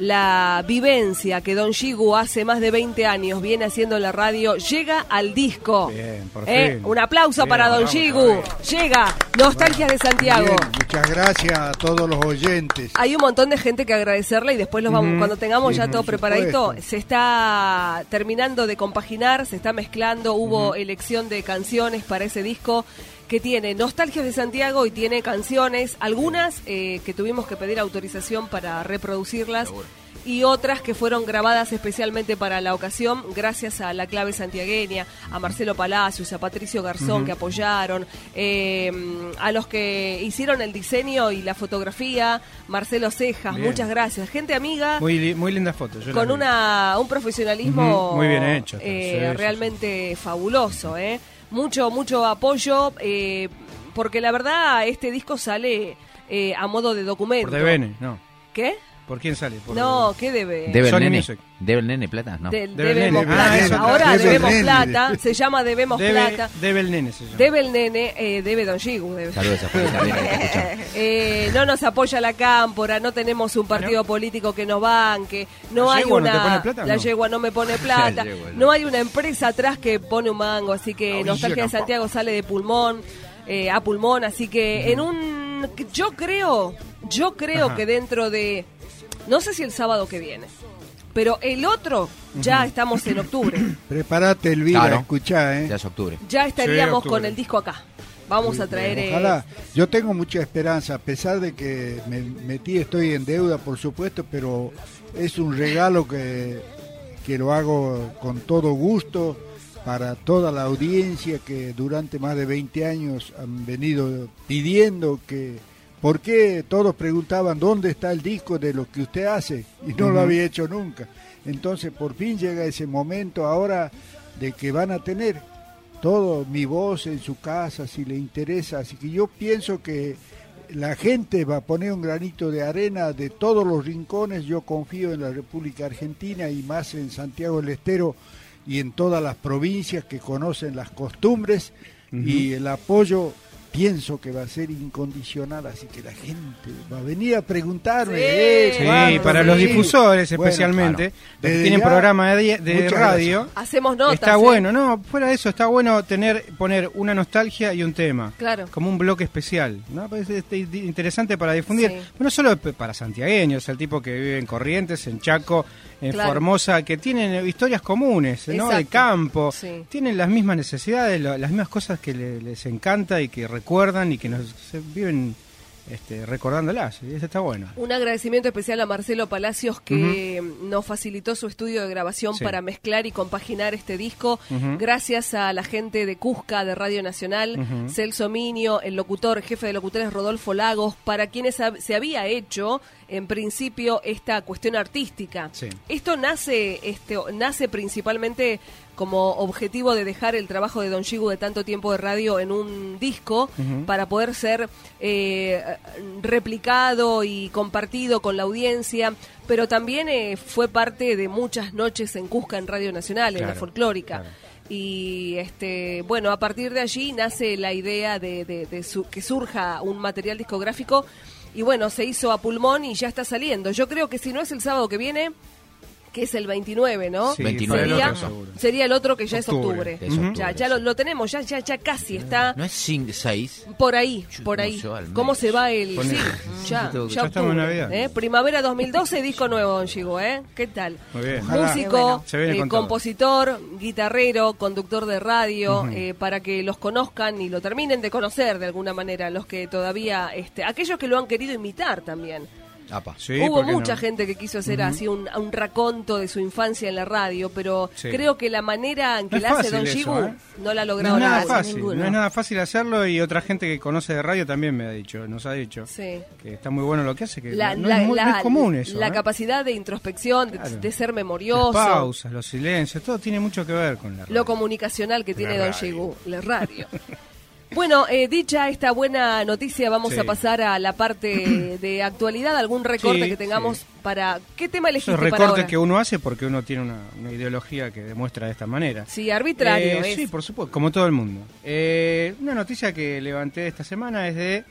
la vivencia que Don Shigu hace más de veinte años viene haciendo en la radio, llega al disco. Bien, por Eh, fin. Un aplauso Bien, para Don vamos, Shigu. Llega Nostalgias de Santiago. Bien, muchas gracias a todos los oyentes. Hay un montón de gente que agradecerle y después los vamos, Ujú. cuando tengamos ya Ujú, todo por preparadito, supuesto. se está terminando de compaginar, se está mezclando, hubo elección de canciones para ese disco que tiene Nostalgias de Santiago y tiene canciones, algunas eh, que tuvimos que pedir autorización para reproducirlas y otras que fueron grabadas especialmente para la ocasión, gracias a la clave santiagueña, a Marcelo Palacios, a Patricio Garzón, Ujú. que apoyaron, eh, a los que hicieron el diseño y la fotografía, Marcelo Cejas, Bien. muchas gracias. Gente amiga, Muy, li- muy linda foto. yo la con vi. una un profesionalismo Ujú, muy bien hecho, eh, sí, sí, realmente fabuloso, ¿eh? Mucho, mucho apoyo, eh, porque la verdad este disco sale eh, a modo de documento. Por Devene, no. ¿Qué? ¿Por quién sale? Por No, ¿qué debe? ¿Debe el Sony nene? Music. ¿Debe el nene plata? No. De- Debe el debemos nene. plata. Ah, eso, Ahora debe el debemos nene. plata, se llama Debemos Debe, Plata. debe el nene se llama. Debe el nene, eh, debe Don Shigu. Debe. Saludos a Juanita Nena que está escuchando. Eh, no nos apoya la cámpora, no tenemos un partido político que nos banque, no ¿La hay yegua no una te pone plata o la no? yegua no me pone plata, La yegua, no. no hay una empresa atrás que pone un mango, así que La Nostalgia de orilla Santiago sale de pulmón eh, a pulmón, así que en un yo creo, yo creo Ajá. que dentro de no sé si el sábado que viene, pero el otro ya Ujú. estamos en octubre. Prepárate, Elvira, Claro. escuchá, ¿eh? Ya es octubre. Ya estaríamos octubre. con el disco acá. Vamos a traer eh, Ojalá. Yo tengo mucha esperanza, a pesar de que me metí, estoy en deuda, por supuesto, pero es un regalo que, que lo hago con todo gusto para toda la audiencia que durante más de veinte años han venido pidiendo que... ¿Por qué todos preguntaban dónde está el disco de lo que usted hace? Y no Ujú. lo había hecho nunca. Entonces por fin llega ese momento ahora de que van a tener todo mi voz en su casa si le interesa. Así que yo pienso que la gente va a poner un granito de arena de todos los rincones. Yo confío en la República Argentina y más en Santiago del Estero y en todas las provincias que conocen las costumbres y el apoyo. Pienso que va a ser incondicional, así que la gente va a venir a preguntarme. Sí. eh, Sí, ¿cuándo? para los Sí. difusores Bueno, especialmente, claro. los que Desde tienen ya, programa de, de muchas radio. gracias. hacemos notas. Está ¿eh? bueno, no, fuera de eso, está bueno tener poner una nostalgia y un tema. Claro. Como un bloque especial, ¿no? Pues es este, interesante para difundir. Sí. No solo p- para santiagueños, el tipo que vive en Corrientes, en Chaco, en Claro. Formosa, que tienen eh, historias comunes, ¿no? De Exacto. campo. Sí. Tienen las mismas necesidades, lo- las mismas cosas que le- les encanta y que recuerdan y que nos se viven este, recordándolas. Y eso está bueno. Un agradecimiento especial a Marcelo Palacios que nos facilitó su estudio de grabación Sí. para mezclar y compaginar este disco. Ujú. Gracias a la gente de Cusca, de Radio Nacional, Ujú. Celso Minio, el locutor, jefe de locutores Rodolfo Lagos, para quienes hab- se había hecho en principio esta cuestión artística. Sí. Esto nace, este, nace principalmente como objetivo de dejar el trabajo de Don Shigu de tanto tiempo de radio en un disco Ujú. para poder ser eh, replicado y compartido con la audiencia, pero también eh, fue parte de muchas noches en Cusca en Radio Nacional, en la Claro, folclórica. claro. Y este bueno, a partir de allí nace la idea de, de- de su- que surja un material discográfico y bueno, se hizo a pulmón y ya está saliendo. Yo creo que si no es el sábado que viene, Que es el veintinueve, ¿no? Sí, veintinueve. Sería, el otro, sería el otro que ya octubre. es octubre. Es octubre, Ya, ya lo, lo tenemos, ya, ya, ya casi está. ¿No es seis? Por ahí, por ahí. ¿Cómo se va el...? Pone- Sí, ya, Ya ya estamos en octubre. Navidad. ¿eh? Primavera dos mil doce, disco nuevo, don Chigo, ¿eh? ¿Qué tal? Muy bien. Músico, Se viene eh, con todo. compositor, guitarrero, conductor de radio, Ujú. eh, para que los conozcan y lo terminen de conocer de alguna manera, los que todavía, este, aquellos que lo han querido imitar también. Apa. Sí, Hubo ¿por qué mucha no? gente que quiso hacer Ujú. así un, un raconto de su infancia en la radio, pero Sí. creo que la manera en que No es la hace fácil Don eso, Chigu ¿eh? no la ha No logrado es nada nadie, fácil, ninguno. no es nada fácil hacerlo y otra gente que conoce de radio también me ha dicho, nos ha dicho Sí. que está muy bueno lo que hace, que La, no, la- es, muy- no la- es común eso. la ¿eh? capacidad de introspección, de, Claro. de ser Las memorioso, pausas, los silencios, todo tiene mucho que ver con la radio. lo comunicacional que tiene Don radio. Chigu, la radio. Bueno, eh, dicha esta buena noticia, vamos Sí. a pasar a la parte de actualidad, algún recorte Sí, que tengamos para... ¿Qué tema elegiste Esos para recortes ahora? que uno hace porque uno tiene una, una ideología que demuestra de esta manera. Sí, arbitrario Eh, es. Sí, por supuesto, como todo el mundo. Eh, una noticia que levanté esta semana es de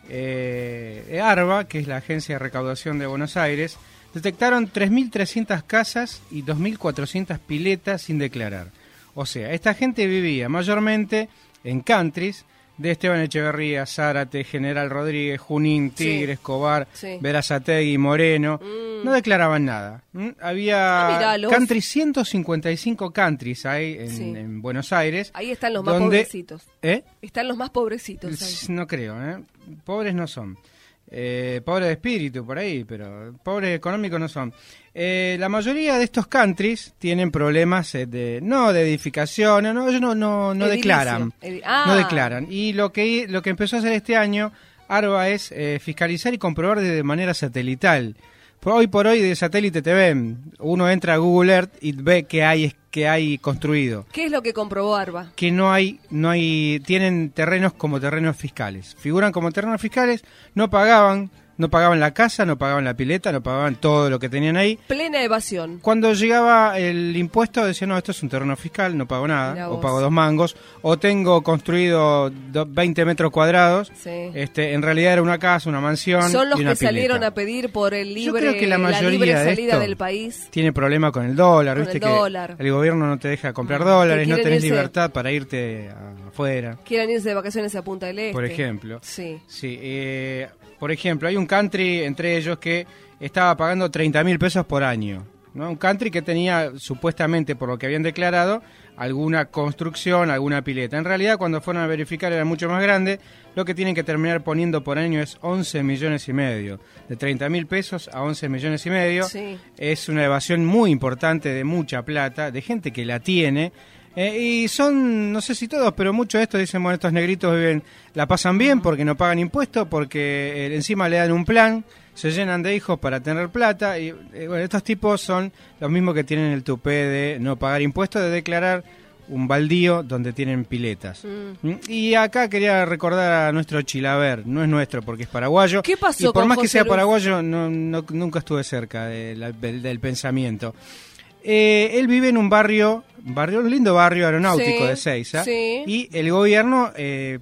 eh, ARBA, que es la Agencia de Recaudación de Buenos Aires. Detectaron tres mil trescientas casas y dos mil cuatrocientas piletas sin declarar. O sea, esta gente vivía mayormente en countries de Esteban Echeverría, Zárate, General Rodríguez, Junín, Sí. Tigre, Escobar, Sí. Berazategui, Moreno. Mm. No declaraban nada. ¿Mm? Había Ah, míralos. countries, ciento cincuenta y cinco countries hay en, Sí. en Buenos Aires. Ahí están los más donde- pobrecitos. ¿Eh? Están los más pobrecitos ahí. No creo, ¿eh? Pobres no son. Eh, pobres de espíritu por ahí, pero pobres económicos no son. Eh, la mayoría de estos countries tienen problemas eh, de no de edificación, no, ellos no, no, no Edilicio. declaran. Edi- ah. No declaran. Y lo que, lo que empezó a hacer este año ARBA es eh, fiscalizar y comprobar de manera satelital. Por hoy por hoy de satélite te ven. Uno entra a Google Earth y ve que hay que hay construido. ¿Qué es lo que comprobó Arba? Que no hay, no hay, tienen terrenos como terrenos fiscales. Figuran como terrenos fiscales, no pagaban, no pagaban la casa, no pagaban la pileta, no pagaban todo lo que tenían ahí. Plena evasión. Cuando llegaba el impuesto decían, no, esto es un terreno fiscal, no pago Mirá nada, vos. o pago dos mangos, o tengo construido do- veinte metros cuadrados, Sí. este, en realidad era una casa, una mansión Son los y una que salieron pileta. a pedir por el Yo libre, creo que la mayoría libre de salida esto del país. tiene problema con el dólar, Con viste el que dólar. el gobierno no te deja comprar Ah, dólares, que no quieren tenés irse- libertad para irte a- afuera. Quieren irse de vacaciones a Punta del Este. Por ejemplo. Sí. Sí, eh, por ejemplo, hay un country entre ellos que estaba pagando treinta mil pesos por año, ¿no? Un country que tenía, supuestamente, por lo que habían declarado, alguna construcción, alguna pileta. En realidad, cuando fueron a verificar era mucho más grande. Lo que tienen que terminar poniendo por año es once millones y medio. De treinta mil pesos a once millones y medio. Sí. Es una evasión muy importante de mucha plata, de gente que la tiene. Eh, y son, no sé si todos, pero muchos de estos dicen, bueno, estos negritos viven, la pasan bien porque no pagan impuestos, porque eh, encima le dan un plan, se llenan de hijos para tener plata. Y eh, bueno, estos tipos son los mismos que tienen el tupé de no pagar impuestos, de declarar un baldío donde tienen piletas. Mm. ¿Mm? Y acá quería recordar a nuestro Chilaver, no es nuestro porque es paraguayo. ¿Qué pasó y por con más que José sea Luis? paraguayo, no, no- nunca estuve cerca de la- del, del pensamiento. Eh, él vive en un barrio, barrio, un lindo barrio aeronáutico Sí, de Seiza, sí. y el gobierno eh,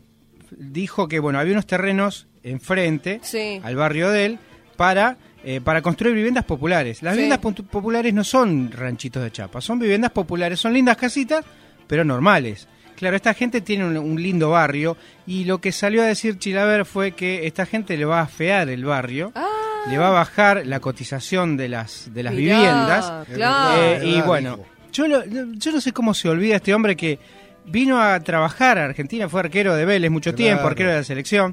dijo que bueno había unos terrenos enfrente Sí. al barrio de él para eh, para construir viviendas populares. Las Sí. viviendas pu- populares no son ranchitos de chapa, son viviendas populares, son lindas casitas, pero normales. Claro, esta gente tiene un, un lindo barrio y lo que salió a decir Chilaver fue que esta gente le va a afear el barrio. Le va a bajar la cotización de las de las Mirá, viviendas. claro. Eh, y Verdad, bueno, dijo. yo, lo- yo no sé cómo se olvida este hombre que vino a trabajar a Argentina, fue arquero de Vélez mucho Claro. tiempo, arquero de la selección.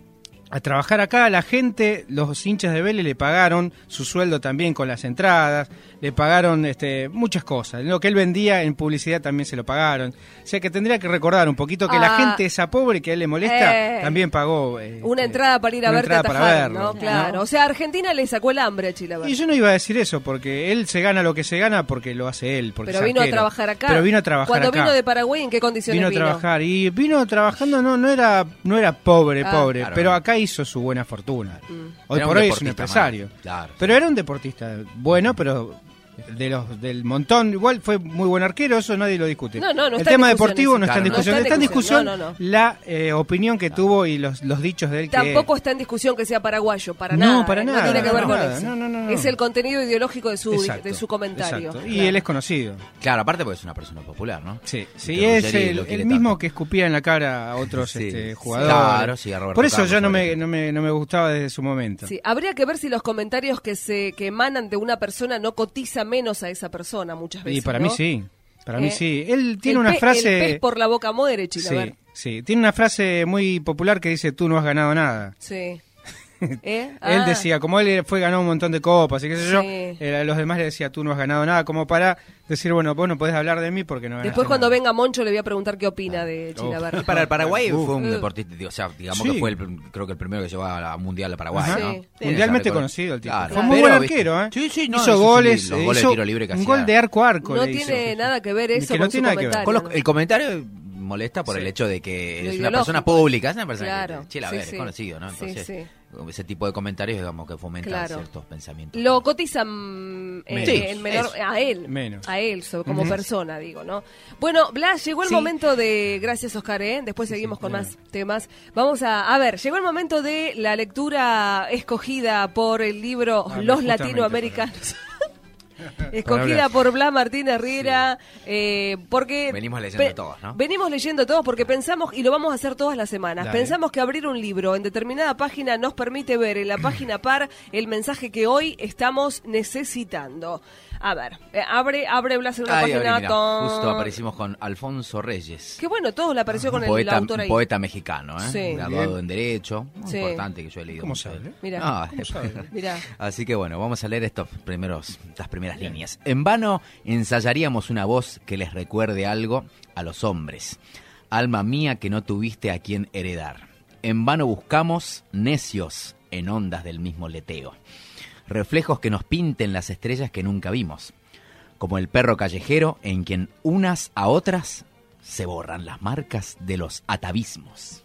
A trabajar acá, la gente, los hinchas de Vélez le pagaron su sueldo también con las entradas, le pagaron este, muchas cosas. Lo que él vendía en publicidad también se lo pagaron. O sea que tendría que recordar un poquito que la Ah. gente esa pobre que a él le molesta Eh. también pagó. eh, Una eh, entrada para ir a una verte entrada para atajar, verlo, ¿no? Claro. O sea, Argentina le sacó el hambre a Chilaver. Y yo no iba a decir eso, porque él se gana lo que se gana porque lo hace él. Porque Pero es vino a arquero. trabajar acá. Pero vino a trabajar Cuando acá. vino de Paraguay, ¿en qué condiciones Vino vino? a trabajar y vino trabajando, no no era no era pobre, Ah. pobre, Claro. pero acá hizo su buena fortuna. Mm. Hoy Era por un hoy es un deportista empresario. más, claro. Pero era un deportista bueno, pero de los del montón, igual fue muy buen arquero, eso nadie lo discute. No, no, no el está tema en discusión deportivo eso. no está en Claro, discusión, no está en discusión no, no, no. la eh, opinión que tuvo y los, los dichos de él. Tampoco que... está en discusión que sea paraguayo, para No, nada. para eh, nada, no tiene que ver no, con nada, eso. no, no, no, no. Es el contenido ideológico de su, Exacto, de su comentario. exacto. Y Claro. él es conocido. Claro, aparte porque es una persona popular, ¿no? Sí, Y sí, que es Ruggeri el, lo quiere el mismo tanto. que escupía en la cara a otros Sí, este, sí, jugadores. claro, sí, a Roberto Por eso Carlos, ya no sobre me, no, me, no me gustaba desde su momento. Sí, habría que ver si los comentarios que se que emanan de una persona no cotiza menos a esa persona muchas veces. Y para ¿no? mí sí, para ¿Eh? mí sí. Él tiene El una pe- frase... El pez por la boca muere, Chila, a Sí, ver. sí, tiene una frase muy popular que dice, tú no has ganado nada. Sí. ¿Eh? Él Ah, decía, como él fue ganó un montón de copas y qué sé Sí. yo, eh, a los demás le decía, tú no has ganado nada, como para decir, bueno, vos no podés hablar de mí porque no ganaste Después cuando nada. venga Moncho le voy a preguntar qué opina de Chila Uf. Verde. Para el Paraguay Uf. fue un Uh. deportista, digo, o sea, digamos Sí. que fue el, creo que el primero que llevó a la Mundial a Paraguay, Ajá. ¿no? Sí. Debe Mundialmente saber conocido el tipo. Claro. Fue muy Pero, buen ¿viste? arquero, ¿eh? Sí, sí, no, hizo eso sí, goles, los eh, goles hizo de tiro libre que un hacía. gol de arco a arco. No le tiene hizo. nada que ver eso Que con no su tiene nada que ver. comentario. Con lo- el comentario molesta por Sí. el hecho de que Lo es una ideológico. persona pública, es una persona Claro, que, chela, a sí, ver, sí. es conocido, ¿no? Sí, Entonces, sí. ese tipo de comentarios, digamos, que fomentan Claro. ciertos pensamientos. Lo cotizan eh, Sí, en menor, eso. a él, Menos. a él so- como Ujú. persona, digo, ¿no? Bueno, Blas, llegó el Sí. momento de, gracias Oscar, ¿eh? Después seguimos con más temas. Vamos a, a ver, llegó el momento de la lectura escogida por el libro Ah, Los justamente Latinoamericanos. Para Escogida hablar. por Blas Martínez Riera, eh, porque... Venimos leyendo pe- todos, ¿no? Venimos leyendo todos porque pensamos, y lo vamos a hacer todas las semanas, Dale. pensamos que abrir un libro en determinada página nos permite ver en la página par el mensaje que hoy estamos necesitando. A ver, eh, abre, abre Blas en una Ay, página... abrí, mirá, ton- justo aparecimos con Alfonso Reyes. Qué bueno, todos le apareció con Un el poeta, autor un ahí. poeta mexicano, ¿eh? Sí. Graduado Bien. en Derecho, muy Sí. importante que yo he leído. ¿Cómo mucho de sabe? él. Mirá. No, ¿Cómo sabe? Mirá. Así que bueno, vamos a leer estos primeros, estas primeras líneas. En vano ensayaríamos una voz que les recuerde algo a los hombres. Alma mía que no tuviste a quien heredar. En vano buscamos necios en ondas del mismo leteo. Reflejos que nos pinten las estrellas que nunca vimos. Como el perro callejero en quien unas a otras se borran las marcas de los atavismos.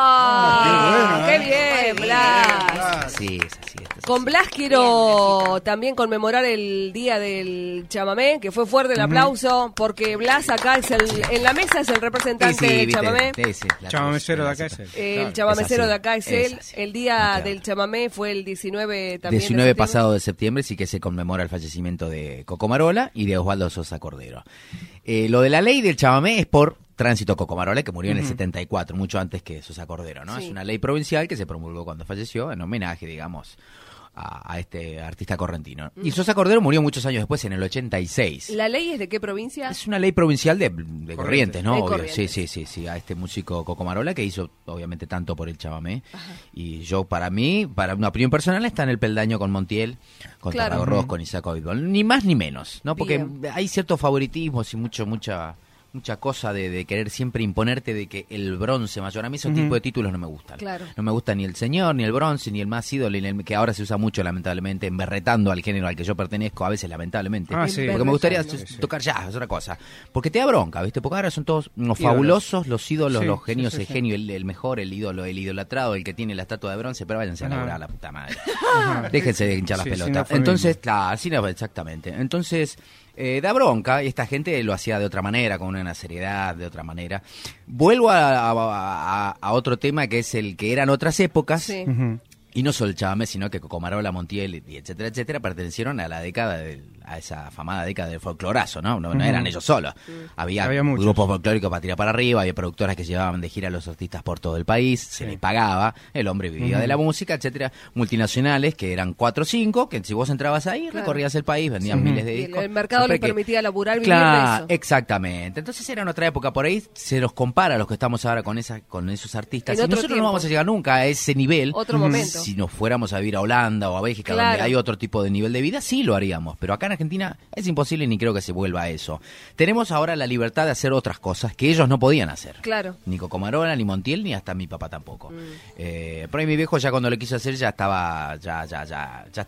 ¡Fua! ¡Qué bueno, bien, Blas! Así es, así es. así Con es. Blas quiero también conmemorar el día del chamamé, que fue fuerte el aplauso, porque Blas acá es el, en la mesa es el representante Sí, sí, del viste, chamamé. sí, sí, la Chamamecero de cosa, acá es él. El Claro. chamamecero Es así, de acá es, es él. así. El No día queda. del chamamé fue el diecinueve también. de diecinueve septiembre. pasado de septiembre sí que se conmemora el fallecimiento de Coco Marola y de Osvaldo Sosa Cordero. Eh, lo de la ley del chamamé es por Tránsito Coco Marola, que murió en el setenta y cuatro, mucho antes que Sosa Cordero, ¿no? Sí. Es una ley provincial que se promulgó cuando falleció en homenaje, digamos, a, a este artista correntino. Y Sosa Cordero murió muchos años después, en el ochenta y seis. ¿La ley es de qué provincia? Es una ley provincial de, de Corrientes, ¿no? De Obvio. Corrientes. Sí, sí, sí, sí, a este músico Coco Marola que hizo obviamente tanto por el chamamé. Y yo, para mí, para una opinión personal, está en el peldaño con Montiel, con Claro. Tarragorros, con Isaac Ovidol. Ni más ni menos, ¿no? Porque Bien. hay ciertos favoritismos y mucho, mucha... mucha cosa de, de querer siempre imponerte de que el bronce mayor. A mí esos Ujú. tipos de títulos no me gustan. Claro. No me gusta ni el señor, ni el bronce, ni el más ídolo, ni el que ahora se usa mucho, lamentablemente, emberretando al género al que yo pertenezco, a veces, lamentablemente. Ah, sí. Porque me gustaría Sí, sí. tocar jazz, es otra cosa. Porque te da bronca, ¿viste? Porque ahora son todos unos Ídolos. fabulosos, los ídolos, Sí, los sí, genios, sí, el sí. genio, el, el mejor, el ídolo, el idolatrado, el que tiene la estatua de bronce, pero váyanse a Ajá. laburar, la puta madre. Ajá. Déjense de hinchar las Sí, pelotas. sin Entonces, eufemismo. claro, sí, no, exactamente. Entonces, eh, da bronca, y esta gente lo hacía de otra manera, con una seriedad, de otra manera. Vuelvo a, a- a- a otro tema que es el que eran otras épocas. Sí. Ujú. Y no solo el chamamé, sino que Coco Marola, Montiel, y etcétera, etcétera, pertenecieron a la década, del, a esa afamada década del folclorazo, ¿no? No, no Ujú. eran ellos solos. Había, Había muchos. grupos folclóricos para tirar para arriba, había productoras que llevaban de gira a los artistas por todo el país, se les pagaba, el hombre vivía Ujú. de la música, etcétera. Multinacionales, que eran cuatro o cinco, que si vos entrabas ahí, Claro. recorrías el país, vendían Sí. miles de Y el, discos. el mercado Siempre les que- permitía laburar, vivir Claro, de eso. exactamente. Entonces era en otra época. Por ahí se los compara a los que estamos ahora con esa, con esos artistas. En Y otro nosotros tiempo. no vamos a llegar nunca a ese nivel. Otro momento. Si nos fuéramos a vivir a Holanda o a Bélgica, Claro. donde hay otro tipo de nivel de vida, sí lo haríamos. Pero acá en Argentina es imposible y ni creo que se vuelva a eso. Tenemos ahora la libertad de hacer otras cosas que ellos no podían hacer. Claro. Ni Coco Marola, ni Montiel, ni hasta mi papá tampoco. Mm. Eh, por ahí mi viejo ya cuando lo quiso hacer ya estaba, ya, ya, ya, ya está.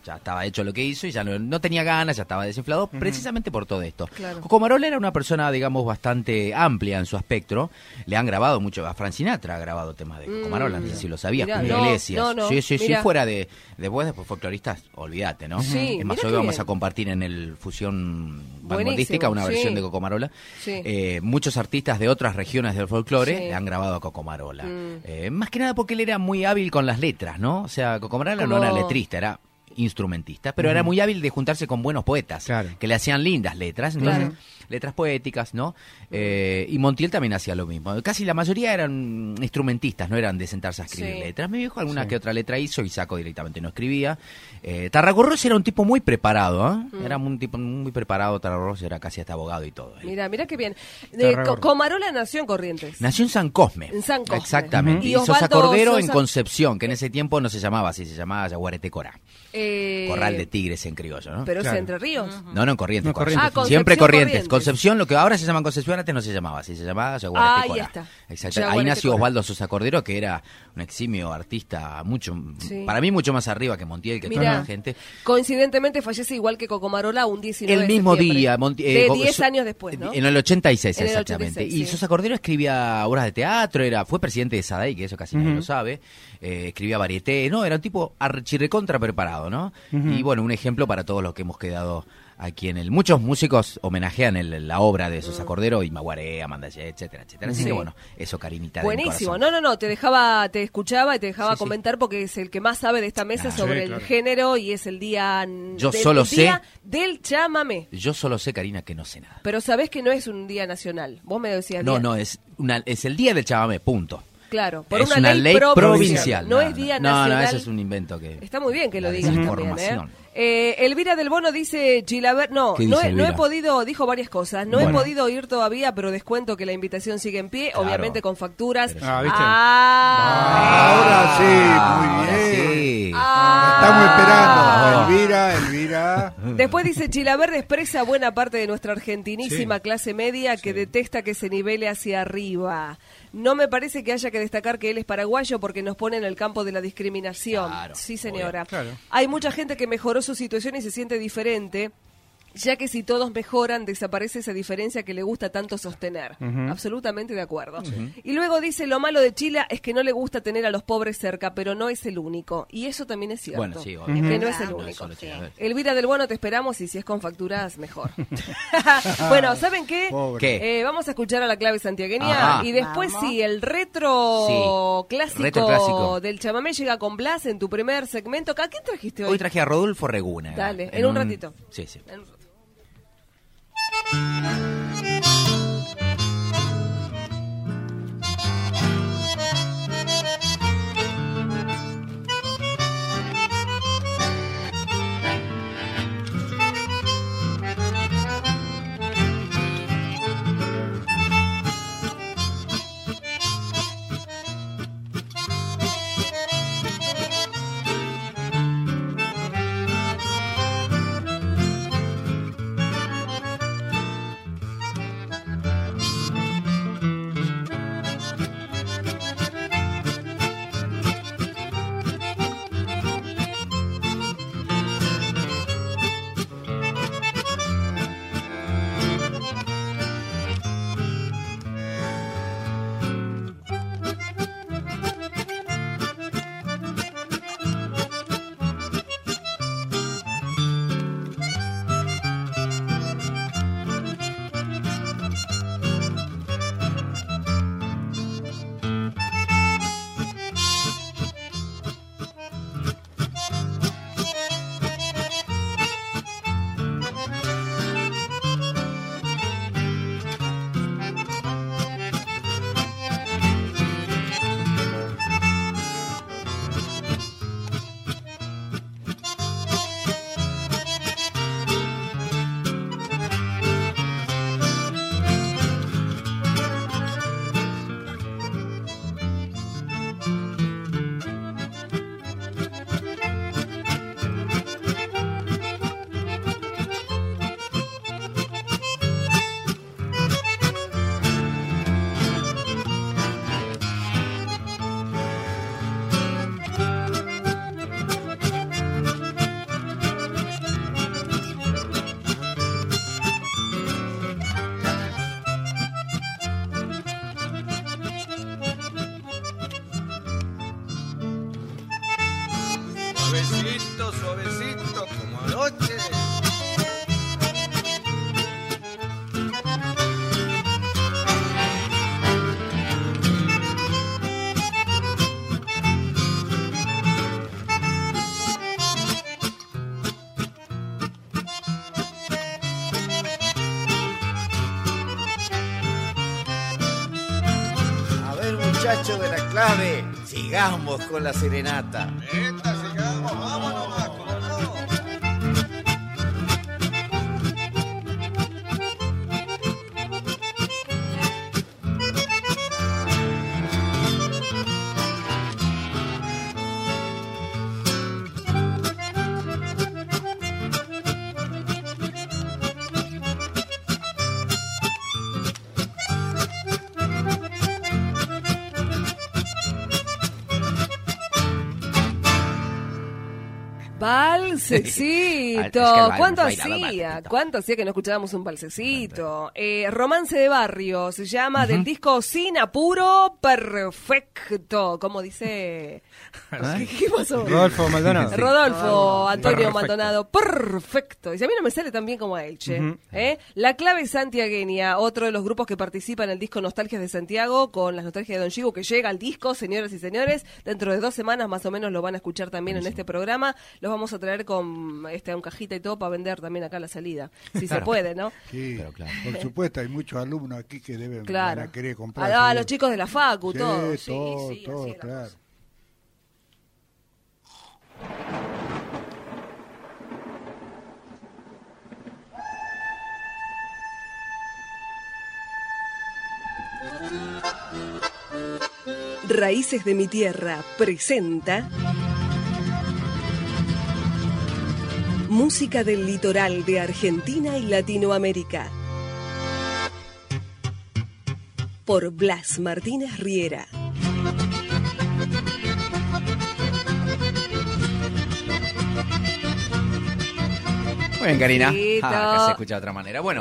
ya estaba hecho lo que hizo y ya no, no tenía ganas, ya estaba desinflado, uh-huh. precisamente por todo esto. Claro. Coco Marola era una persona, digamos, bastante amplia en su espectro. Le han grabado mucho, a Frank Sinatra ha grabado temas de Coco Marola, mm. no sé si lo sabías, Mirá, Julio no, Iglesias. No, no, sí, sí, mirá. sí, fuera de, después, después folcloristas, olvídate, ¿no? Sí, es más, hoy vamos bien. a compartir en el Fusión Vanguardística una versión sí. de Coco Marola. Sí. Eh, muchos artistas de otras regiones del folclore sí. le han grabado a Coco Marola. Mm. Eh, más que nada porque él era muy hábil con las letras, ¿no? O sea, Coco Marola Como... no era letrista, era instrumentista, pero uh-huh. era muy hábil de juntarse con buenos poetas, claro. que le hacían lindas letras, entonces, claro. letras poéticas, ¿no? Eh, y Montiel también hacía lo mismo. Casi la mayoría eran instrumentistas, no eran de sentarse a escribir sí. letras. Mi viejo alguna sí. que otra letra hizo y Saco directamente no escribía. Eh, Tarragorros era un tipo muy preparado, ¿eh? Mm. Era un tipo muy preparado, Tarragorros era casi hasta abogado y todo. ¿eh? Mira, mira qué bien. De, Comarola nació en Corrientes. Nació en San Cosme. En San Cosme. Exactamente. Uh-huh. Y, y Sosa Cordero Sosa... en Concepción, que en ese tiempo no se llamaba así, se llamaba Yaguareté Corá. Eh... Corral de Tigres en criollo, ¿no? Pero claro. es Entre Ríos. Uh-huh. No, no, en Corrientes. No, Corrientes. Ah, Siempre Corrientes. Corrientes. Concepción, lo que ahora se llama Concepción, antes no se llamaba así, se llamaba Yaguareté Corá. Ahí está. Exacto. Ahí nació Osvaldo Sosa Cordero, que era un eximio artista, mucho, sí. para mí mucho más arriba que Montiel, que Mirá, toda la gente. Coincidentemente fallece igual que Coco Marola un diecinueve El mismo de día. Monti- de eh, diez años después, ¿no? En el ochenta y seis, en exactamente. El ochenta y seis, y sí. Sosa Cordero escribía obras de teatro, era fue presidente de Sadai, que eso casi uh-huh. nadie lo sabe. Eh, escribía varieté, no, era un tipo archirrecontra preparado, ¿no? Uh-huh. Y bueno, un ejemplo para todos los que hemos quedado aquí en el... Muchos músicos homenajean el, la obra de Sosa Cordero, y Maguaré, Amanda Ye, etcétera, etcétera. Así sí. que bueno, eso, Carinita. Buenísimo. No, no, no, te dejaba, te escuchaba y te dejaba sí, comentar sí. porque es el que más sabe de esta mesa ah, sobre sí, claro. el género y es el día... Yo del, solo el sé... día del chamamé. Yo solo sé, Karina, que no sé nada. Pero sabés que no es un día nacional. Vos me decías... No, día. no, es, una, es el día del chamamé, punto. Claro, por es una, una ley, ley provincial. provincial. No, no es día no, nacional. No, no, eso es un invento que... Está muy bien que lo digas también, ¿eh? Eh, Elvira del Bono dice, Chilaver, no, no he, no he podido, dijo varias cosas, no bueno. he podido ir todavía, pero descuento que la invitación sigue en pie, claro. obviamente con facturas. Pero, ah, ¿viste? Ah, ahora sí, muy bien. Sí. Ah, estamos esperando. Elvira, Elvira. Después dice, Chilaverde expresa buena parte de nuestra argentinísima sí. clase media que sí. detesta que se nivele hacia arriba. No me parece que haya que destacar que él es paraguayo porque nos pone en el campo de la discriminación. Claro, sí, señora. Claro. Hay mucha gente que mejoró su situación y se siente diferente, ya que si todos mejoran, desaparece esa diferencia que le gusta tanto sostener. Uh-huh. Absolutamente de acuerdo. Uh-huh. Y luego dice, lo malo de Chile es que no le gusta tener a los pobres cerca, pero no es el único. Y eso también es cierto. Bueno, sí, uh-huh. es que no es el único. No es sí. Elvira del Bono, te esperamos y si es con facturas, mejor. Bueno, ¿saben qué? ¿Qué? Eh, vamos a escuchar a la clave santiagueña. Ajá. Y después vamos. sí, el retro, sí. Clásico retro clásico del chamamé llega con Blas en tu primer segmento. ¿A quién trajiste hoy? Hoy traje a Rodolfo Reguna. Dale, en, en un, un ratito. Sí, sí. En un... muchachos de la clave, sigamos con la serenata. Neta, sigamos, vámonos más, ¿cómo no? Balsecito, ¿cuánto hacía? ¿Cuánto hacía que no escuchábamos un balsecito? Eh, Romance de barrio, se llama, uh-huh. del disco Sin Apuro, perfecto, como dice... ¿Qué, ¿Qué pasó? Rodolfo Maldonado. Rodolfo Antonio perfecto. Maldonado, perfecto. Dice, a mí no me sale tan bien como a él, che. Uh-huh. ¿Eh? La Clave Santiagueña, otro de los grupos que participa en el disco Nostalgias de Santiago, con las nostalgias de Don Chivo, que llega al disco, señoras y señores, dentro de dos semanas más o menos lo van a escuchar también en este programa. Los vamos a traer con este un cajita y todo para vender también acá a la salida, si claro. se puede, ¿no? Sí, pero claro. Por supuesto, hay muchos alumnos aquí que deben claro. van a querer comprar. A, a los chicos de la Facu, sí, todo. todo. Sí, todo, sí, todo así claro. Raíces de mi Tierra presenta música del litoral de Argentina y Latinoamérica por Blas Martínez Riera. Muy bien, Karina. Ah, acá se escucha de otra manera. Bueno,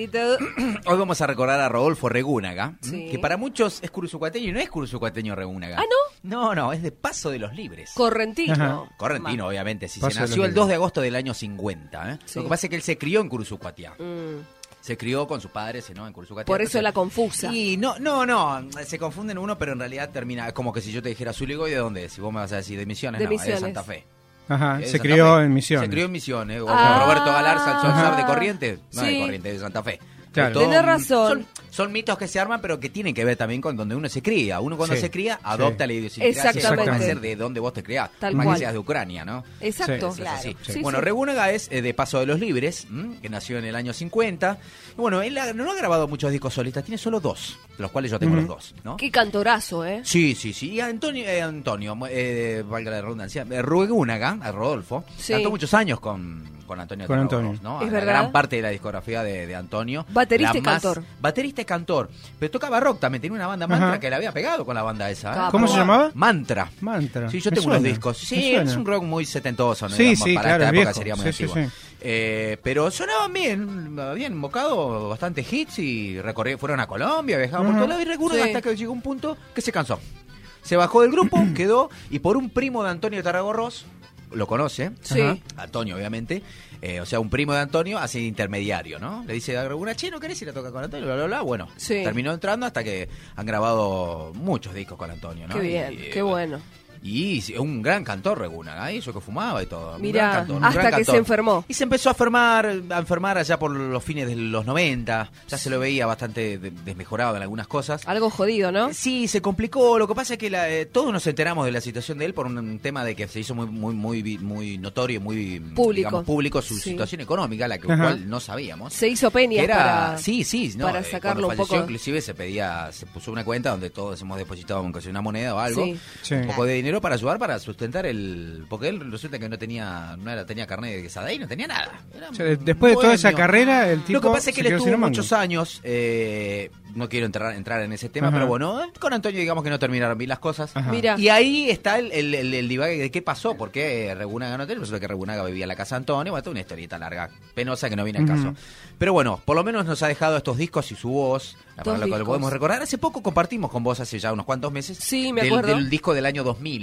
hoy vamos a recordar a Rodolfo Regúnaga, sí. que para muchos es cursucuateño y no es cursucuateño Regúnaga. ¿Ah, no? No, no, es de Paso de los Libres. Correntino. Ajá. Correntino, obviamente. Sí, Paso se nació el dos de agosto del año cincuenta. ¿eh? Sí. Lo que pasa es que él se crió en Cursucuatiá. Mm. Se crió con sus padres, ¿no? En Cursucatea. Por eso la confusa. Y no, no, no, se confunden uno, pero en realidad termina como que si yo te dijera Zuligo, ¿y de dónde es? Si vos me vas a decir de Misiones, de no, Misiones. es de Santa Fe. Ajá, es se Santa crió Fe. en Misiones. Se crió en Misiones. O ah, Roberto Galarza, el Solsar de Corrientes. No sí. de Corrientes, de Santa Fe. Claro. Tenés razón. Son, son mitos que se arman, pero que tienen que ver también con donde uno se cría. Uno cuando sí. se cría, adopta sí. la idiosincrasia. Exactamente. Va a ser de donde vos te criás. Tal más cual. que seas de Ucrania, ¿no? Exacto. Sí, claro. sí. Sí, bueno, sí. Regúnaga es eh, de Paso de los Libres, ¿m? que nació en el año cincuenta. Y bueno, él ha, no ha grabado muchos discos solistas, tiene solo dos, de los cuales yo tengo uh-huh. los dos, ¿no? Qué cantorazo, ¿eh? Sí, sí, sí. Y Antonio, eh, Antonio eh, valga la redundancia, eh, Regúnaga, a Rodolfo, sí. cantó muchos años con, con Antonio Con Antonio. Tarragorros, ¿no? Es la verdad. gran parte de la discografía de, de Antonio. Baterista la y más, cantor. Baterista y cantor. Pero tocaba rock también, tenía una banda Mantra Ajá. que le había pegado con la banda esa. ¿eh? ¿Cómo se llamaba? Mantra. Mantra. Sí, yo Me tengo suena. unos discos. Sí, es un rock muy setentoso, ¿no? Sí, Digamos, sí, para claro, esta época viejo. sería muy sí, antiguo. sí, sí. Eh, pero sonaban bien, bien invocado, bastante hits y recorrí, fueron a Colombia, viajaban uh-huh. por todo lado y Regúnaga sí. hasta que llegó un punto que se cansó. Se bajó del grupo, quedó y por un primo de Antonio Tarragorros, lo conoce, sí. Antonio obviamente, eh, o sea, un primo de Antonio hace intermediario, ¿no? Le dice a Regúnaga, che, ¿no querés ir a tocar con Antonio? Bla, bla, bla. Bueno, sí. terminó entrando hasta que han grabado muchos discos con Antonio, ¿no? Qué bien, y, qué bueno. Y es un gran cantor Regúnaga, ¿eh? Eso que fumaba y todo. Mirá, un gran cantor, hasta gran que cantor. se enfermó. Y se empezó a enfermar, a enfermar allá por los fines de los noventa. Ya se lo veía bastante de, desmejorado en algunas cosas. Algo jodido, ¿no? Sí, se complicó. Lo que pasa es que la, eh, todos nos enteramos de la situación de él por un, un tema de que se hizo muy muy muy muy notorio, muy público, digamos, público su sí. situación económica, la que cual no sabíamos. Se hizo peña era, para sí, sí, no, para eh, sacarlo cuando un falleció, poco. Inclusive se pedía, se puso una cuenta donde todos hemos depositado aunque sea una moneda o algo, sí. Sí. un poco de dinero para ayudar para sustentar el, porque él resulta que no tenía, no era, tenía carnet de Sadei, no tenía nada. Era o sea, después de toda esa carrera, el tipo Lo que pasa es que se él quedó sin estuvo un muchos mango. años, eh, no quiero entrar, entrar en ese tema, Ajá. pero bueno, con Antonio digamos que no terminaron bien las cosas. Mira. Y ahí está el, el, el, el divague de qué pasó, por qué Regúnaga no tenía, resulta que Regúnaga vivía en la casa de Antonio, bueno, toda una historieta larga, penosa que no viene al Ujú. caso. Pero bueno, por lo menos nos ha dejado estos discos y su voz, para lo que lo podemos recordar. Hace poco compartimos con vos, hace ya unos cuantos meses, sí, me del, acuerdo. del disco del año dos mil,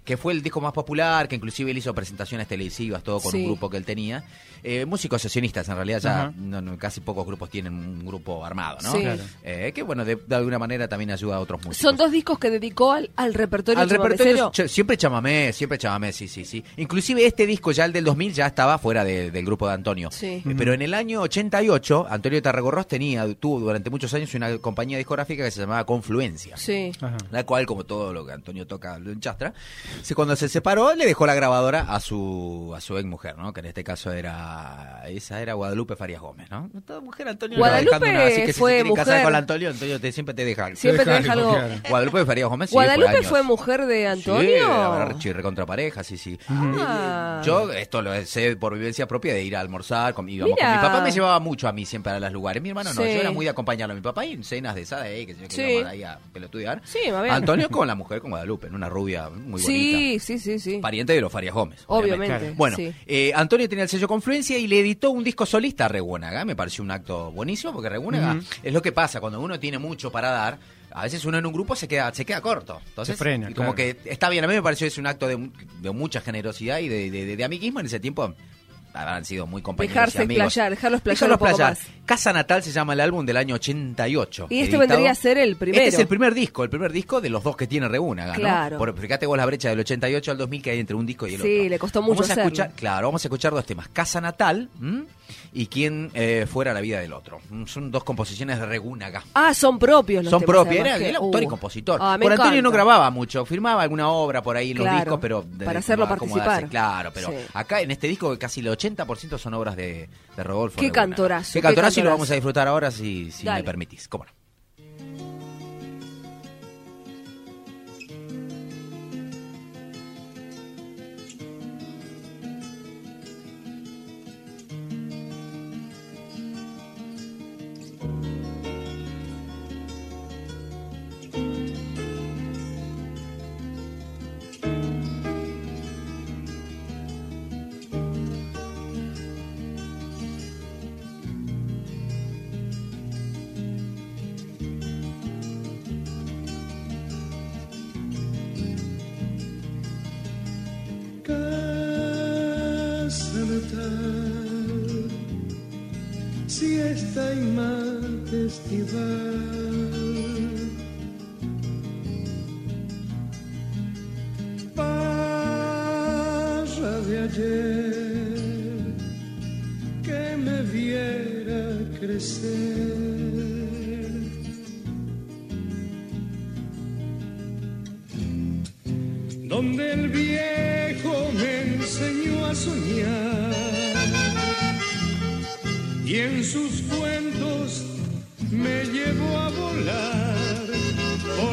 que fue el disco más popular, que inclusive él hizo presentaciones televisivas, todo con Sí. un grupo que él tenía. Eh, músicos sesionistas, en realidad ya Ajá. no, no, casi pocos grupos tienen un grupo armado, ¿no? Sí. Claro. Eh, que bueno, de, de alguna manera también ayuda a otros músicos. Son dos discos que dedicó al, al repertorio Al repertorio, chamamecero. ch- siempre chamamé, siempre chamamé, sí, sí, sí. Inclusive este disco, ya el del dos mil, ya estaba fuera de- del grupo de Antonio. Sí. Eh, Pero en el año ochenta y ocho, Antonio Tarragorros tenía, tuvo durante muchos años una compañía discográfica que se llamaba Confluencia. Sí. Ajá. La cual, como todo lo que Antonio toca lo enchastra, se- cuando se separó le dejó la grabadora a su a su ex mujer, ¿no? Que en este caso era esa era Guadalupe Farías Gómez, ¿no? Toda mujer Antonio Guadalupe le va dejando una, así que si fue se quieren casar mujer. con Antonio, Antonio te, siempre te deja algo. Siempre te deja algo. Claro. Guadalupe Farías Gómez sí, ¿Guadalupe años. fue mujer de Antonio? Sí, la verdad, chi- recontra pareja, sí, sí. Ah. Yo esto lo sé por vivencia propia de ir a almorzar, con, íbamos Mira. con mi papá, me llevaba mucho a mí siempre a los lugares. Mi hermano no, Sí. yo era muy de acompañarlo a mi papá y en cenas de esa de que se Sí. íbamos ahí a pelotudear. Sí, más bien. Antonio con la mujer, con Guadalupe, una rubia muy bonita. Sí, sí, sí, sí. Pariente de los Farías Gómez. Obviamente. Bueno, sí. eh, Antonio tenía el sello Confluencia y le editó un disco solista a Reguénaga. Me pareció un acto buenísimo porque Reguénaga Ujú. es lo que pasa cuando uno tiene mucho para dar. A veces uno en un grupo se queda se queda corto. Entonces, Se frena, y como claro. que está bien. A mí me pareció es un acto de, mu- de mucha generosidad y de, de, de- de amiguismo. En ese tiempo habrán sido muy compañeros Dejarse y amigos. explayar, dejarlo explayar Dejarlo un poco explayar. más. Casa Natal se llama el álbum del año ochenta y ocho. Y este editado. vendría a ser el primero. Este es el primer disco, el primer disco de los dos que tiene Reguénaga, ¿no? Claro. Por, fíjate vos la brecha del ochenta y ocho al dos mil que hay entre un disco y el Sí, otro. le costó mucho Vamos a hacerlo. escuchar, claro, vamos a escuchar dos temas, Casa Natal, ¿m? y Quién eh, fuera la vida del otro. Mm, Son dos composiciones de Reguénaga. Ah, son propios los Son temas, propios, además, era que- el autor y uh. compositor. Ah, me Por Antonio no encanta. grababa mucho, firmaba alguna obra por ahí en los Claro, discos, pero de- para de- hacerlo como acomodarse, participar. Claro, pero Sí. acá en este disco casi el ochenta por ciento son obras de, de Rodolfo Qué Reguénaga. cantorazo, Qué qué cantorazo y lo cantorazo. vamos a disfrutar ahora si, si Dale. me permitís. ¿Cómo no? Casa natal, siesta y mate estival, parra de ayer que me viera crecer. Donde el viejo me enseñó a soñar y en sus cuentos me llevó a volar por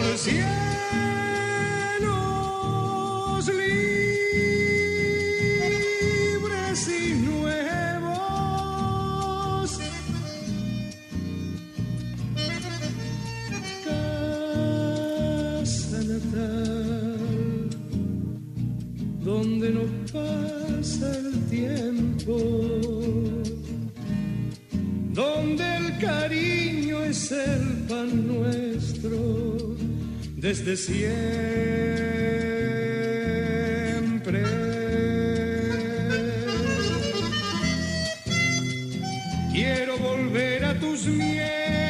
cielos libres y nuevos. Casa natal, donde no pasa el tiempo, donde el cariño es el pan nuestro desde siempre. Quiero volver a tus miedos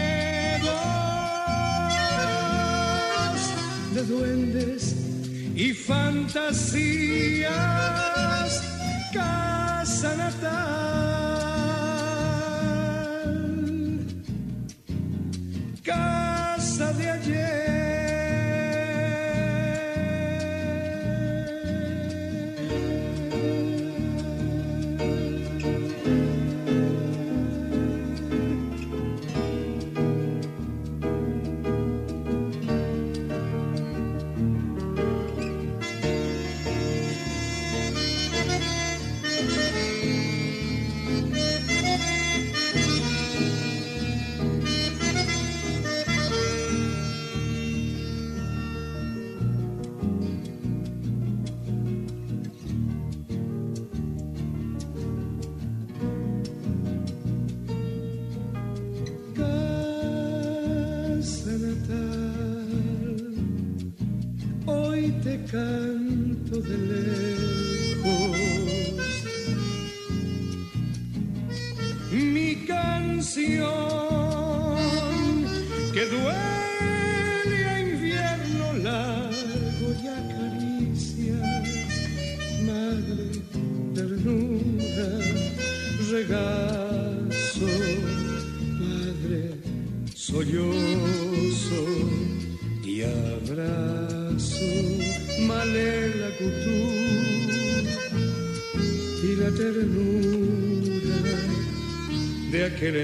de duendes y fantasías, casa natal, casa de ayer. Casa natal, hoy te canto canto de lejos, mi canción que duele a invierno largo y acaricias, madre, ternura, regazo, padre, sollozo y abrazo, malela cutú y la ternura de aquel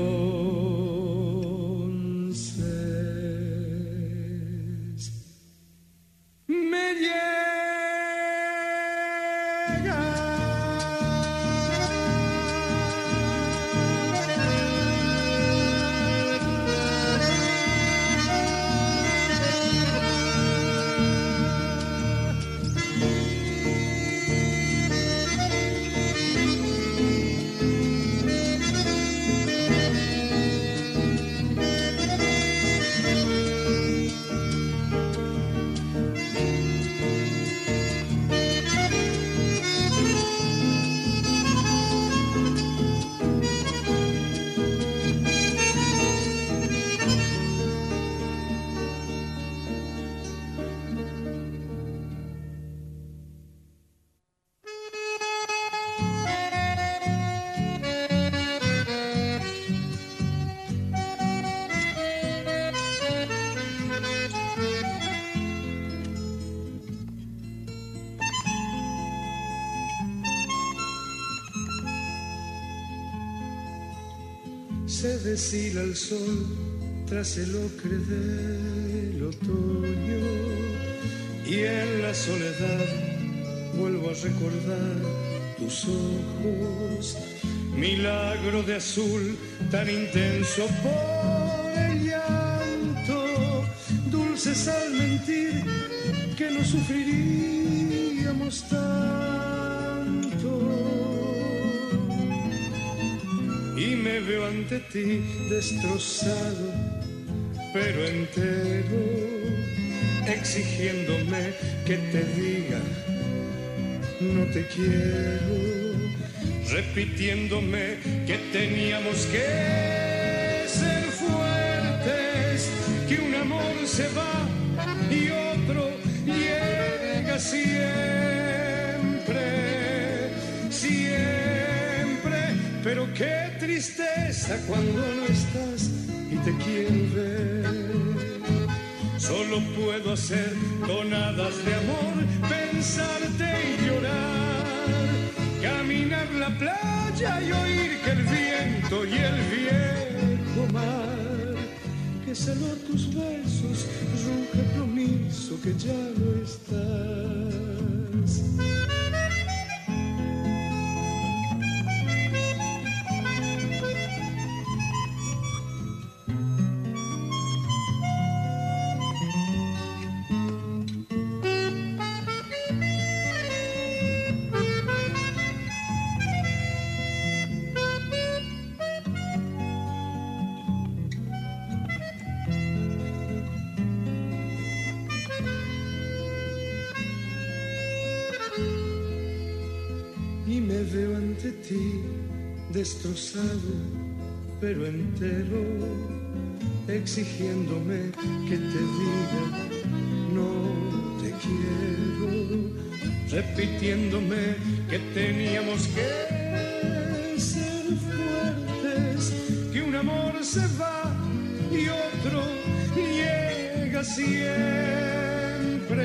entonces me llega. Se deshila el sol tras el ocre del otoño y en la soledad vuelvo a recordar tus ojos, milagro de azul tan intenso por el llanto, dulces al mentir que no sufriríamos tanto. Y me veo ante ti destrozado, pero entero, exigiéndome que te diga, no te quiero, repitiéndome que teníamos que ser fuertes, que un amor se va y otro llega siempre, siempre, pero qué tristeza cuando no estás y te quiero ver. Solo puedo hacer tonadas de amor, pensarte y llorar, caminar la playa y oír que el viento y el viejo mar, que celó tus besos, ruge promiso que ya no estás. Veo ante ti destrozado, pero entero, exigiéndome que te diga, no te quiero, repitiéndome que teníamos que ser fuertes, que un amor se va y otro llega siempre,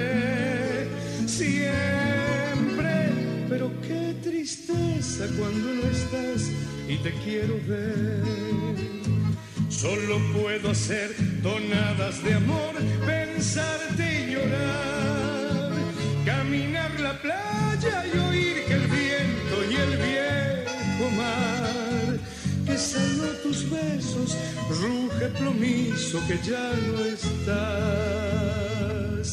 siempre, pero qué tristeza cuando no estás y te quiero ver. Solo puedo hacer tonadas de amor, pensarte y llorar, caminar la playa y oír que el viento y el viejo mar, que celó tus besos, ruge plomizo que ya no estás.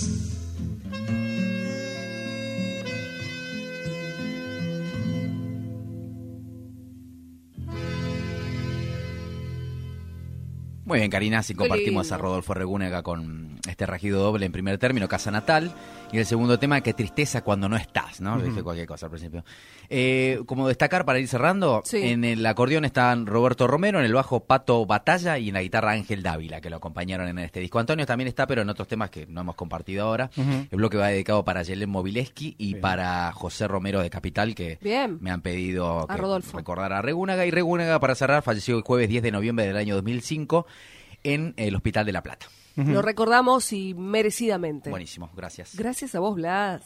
Muy bien, Karina, si Qué compartimos lindo. a Rodolfo Regúnega con este regido doble en primer término, Casa Natal, y el segundo tema, qué tristeza cuando no estás, ¿no? Ujú. Dije cualquier cosa al principio. Eh, como destacar, para ir cerrando, Sí. en el acordeón están Roberto Romero, en el bajo Pato Batalla y en la guitarra Ángel Dávila, que lo acompañaron en este disco. Antonio también está, pero en otros temas que no hemos compartido ahora. Ujú. El bloque va dedicado para Yelén Mobileski y para José Romero de Capital, que Bien. me han pedido A que Rodolfo. recordar a Regúnaga. Y Regúnaga, para cerrar, falleció el jueves diez de noviembre del año dos mil cinco en el Hospital de La Plata. Lo recordamos y merecidamente. Buenísimo, gracias. Gracias a vos, Blas.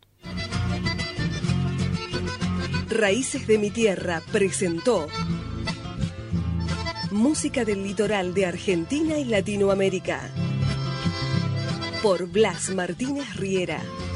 Raíces de mi Tierra presentó música del litoral de Argentina y Latinoamérica por Blas Martínez Riera.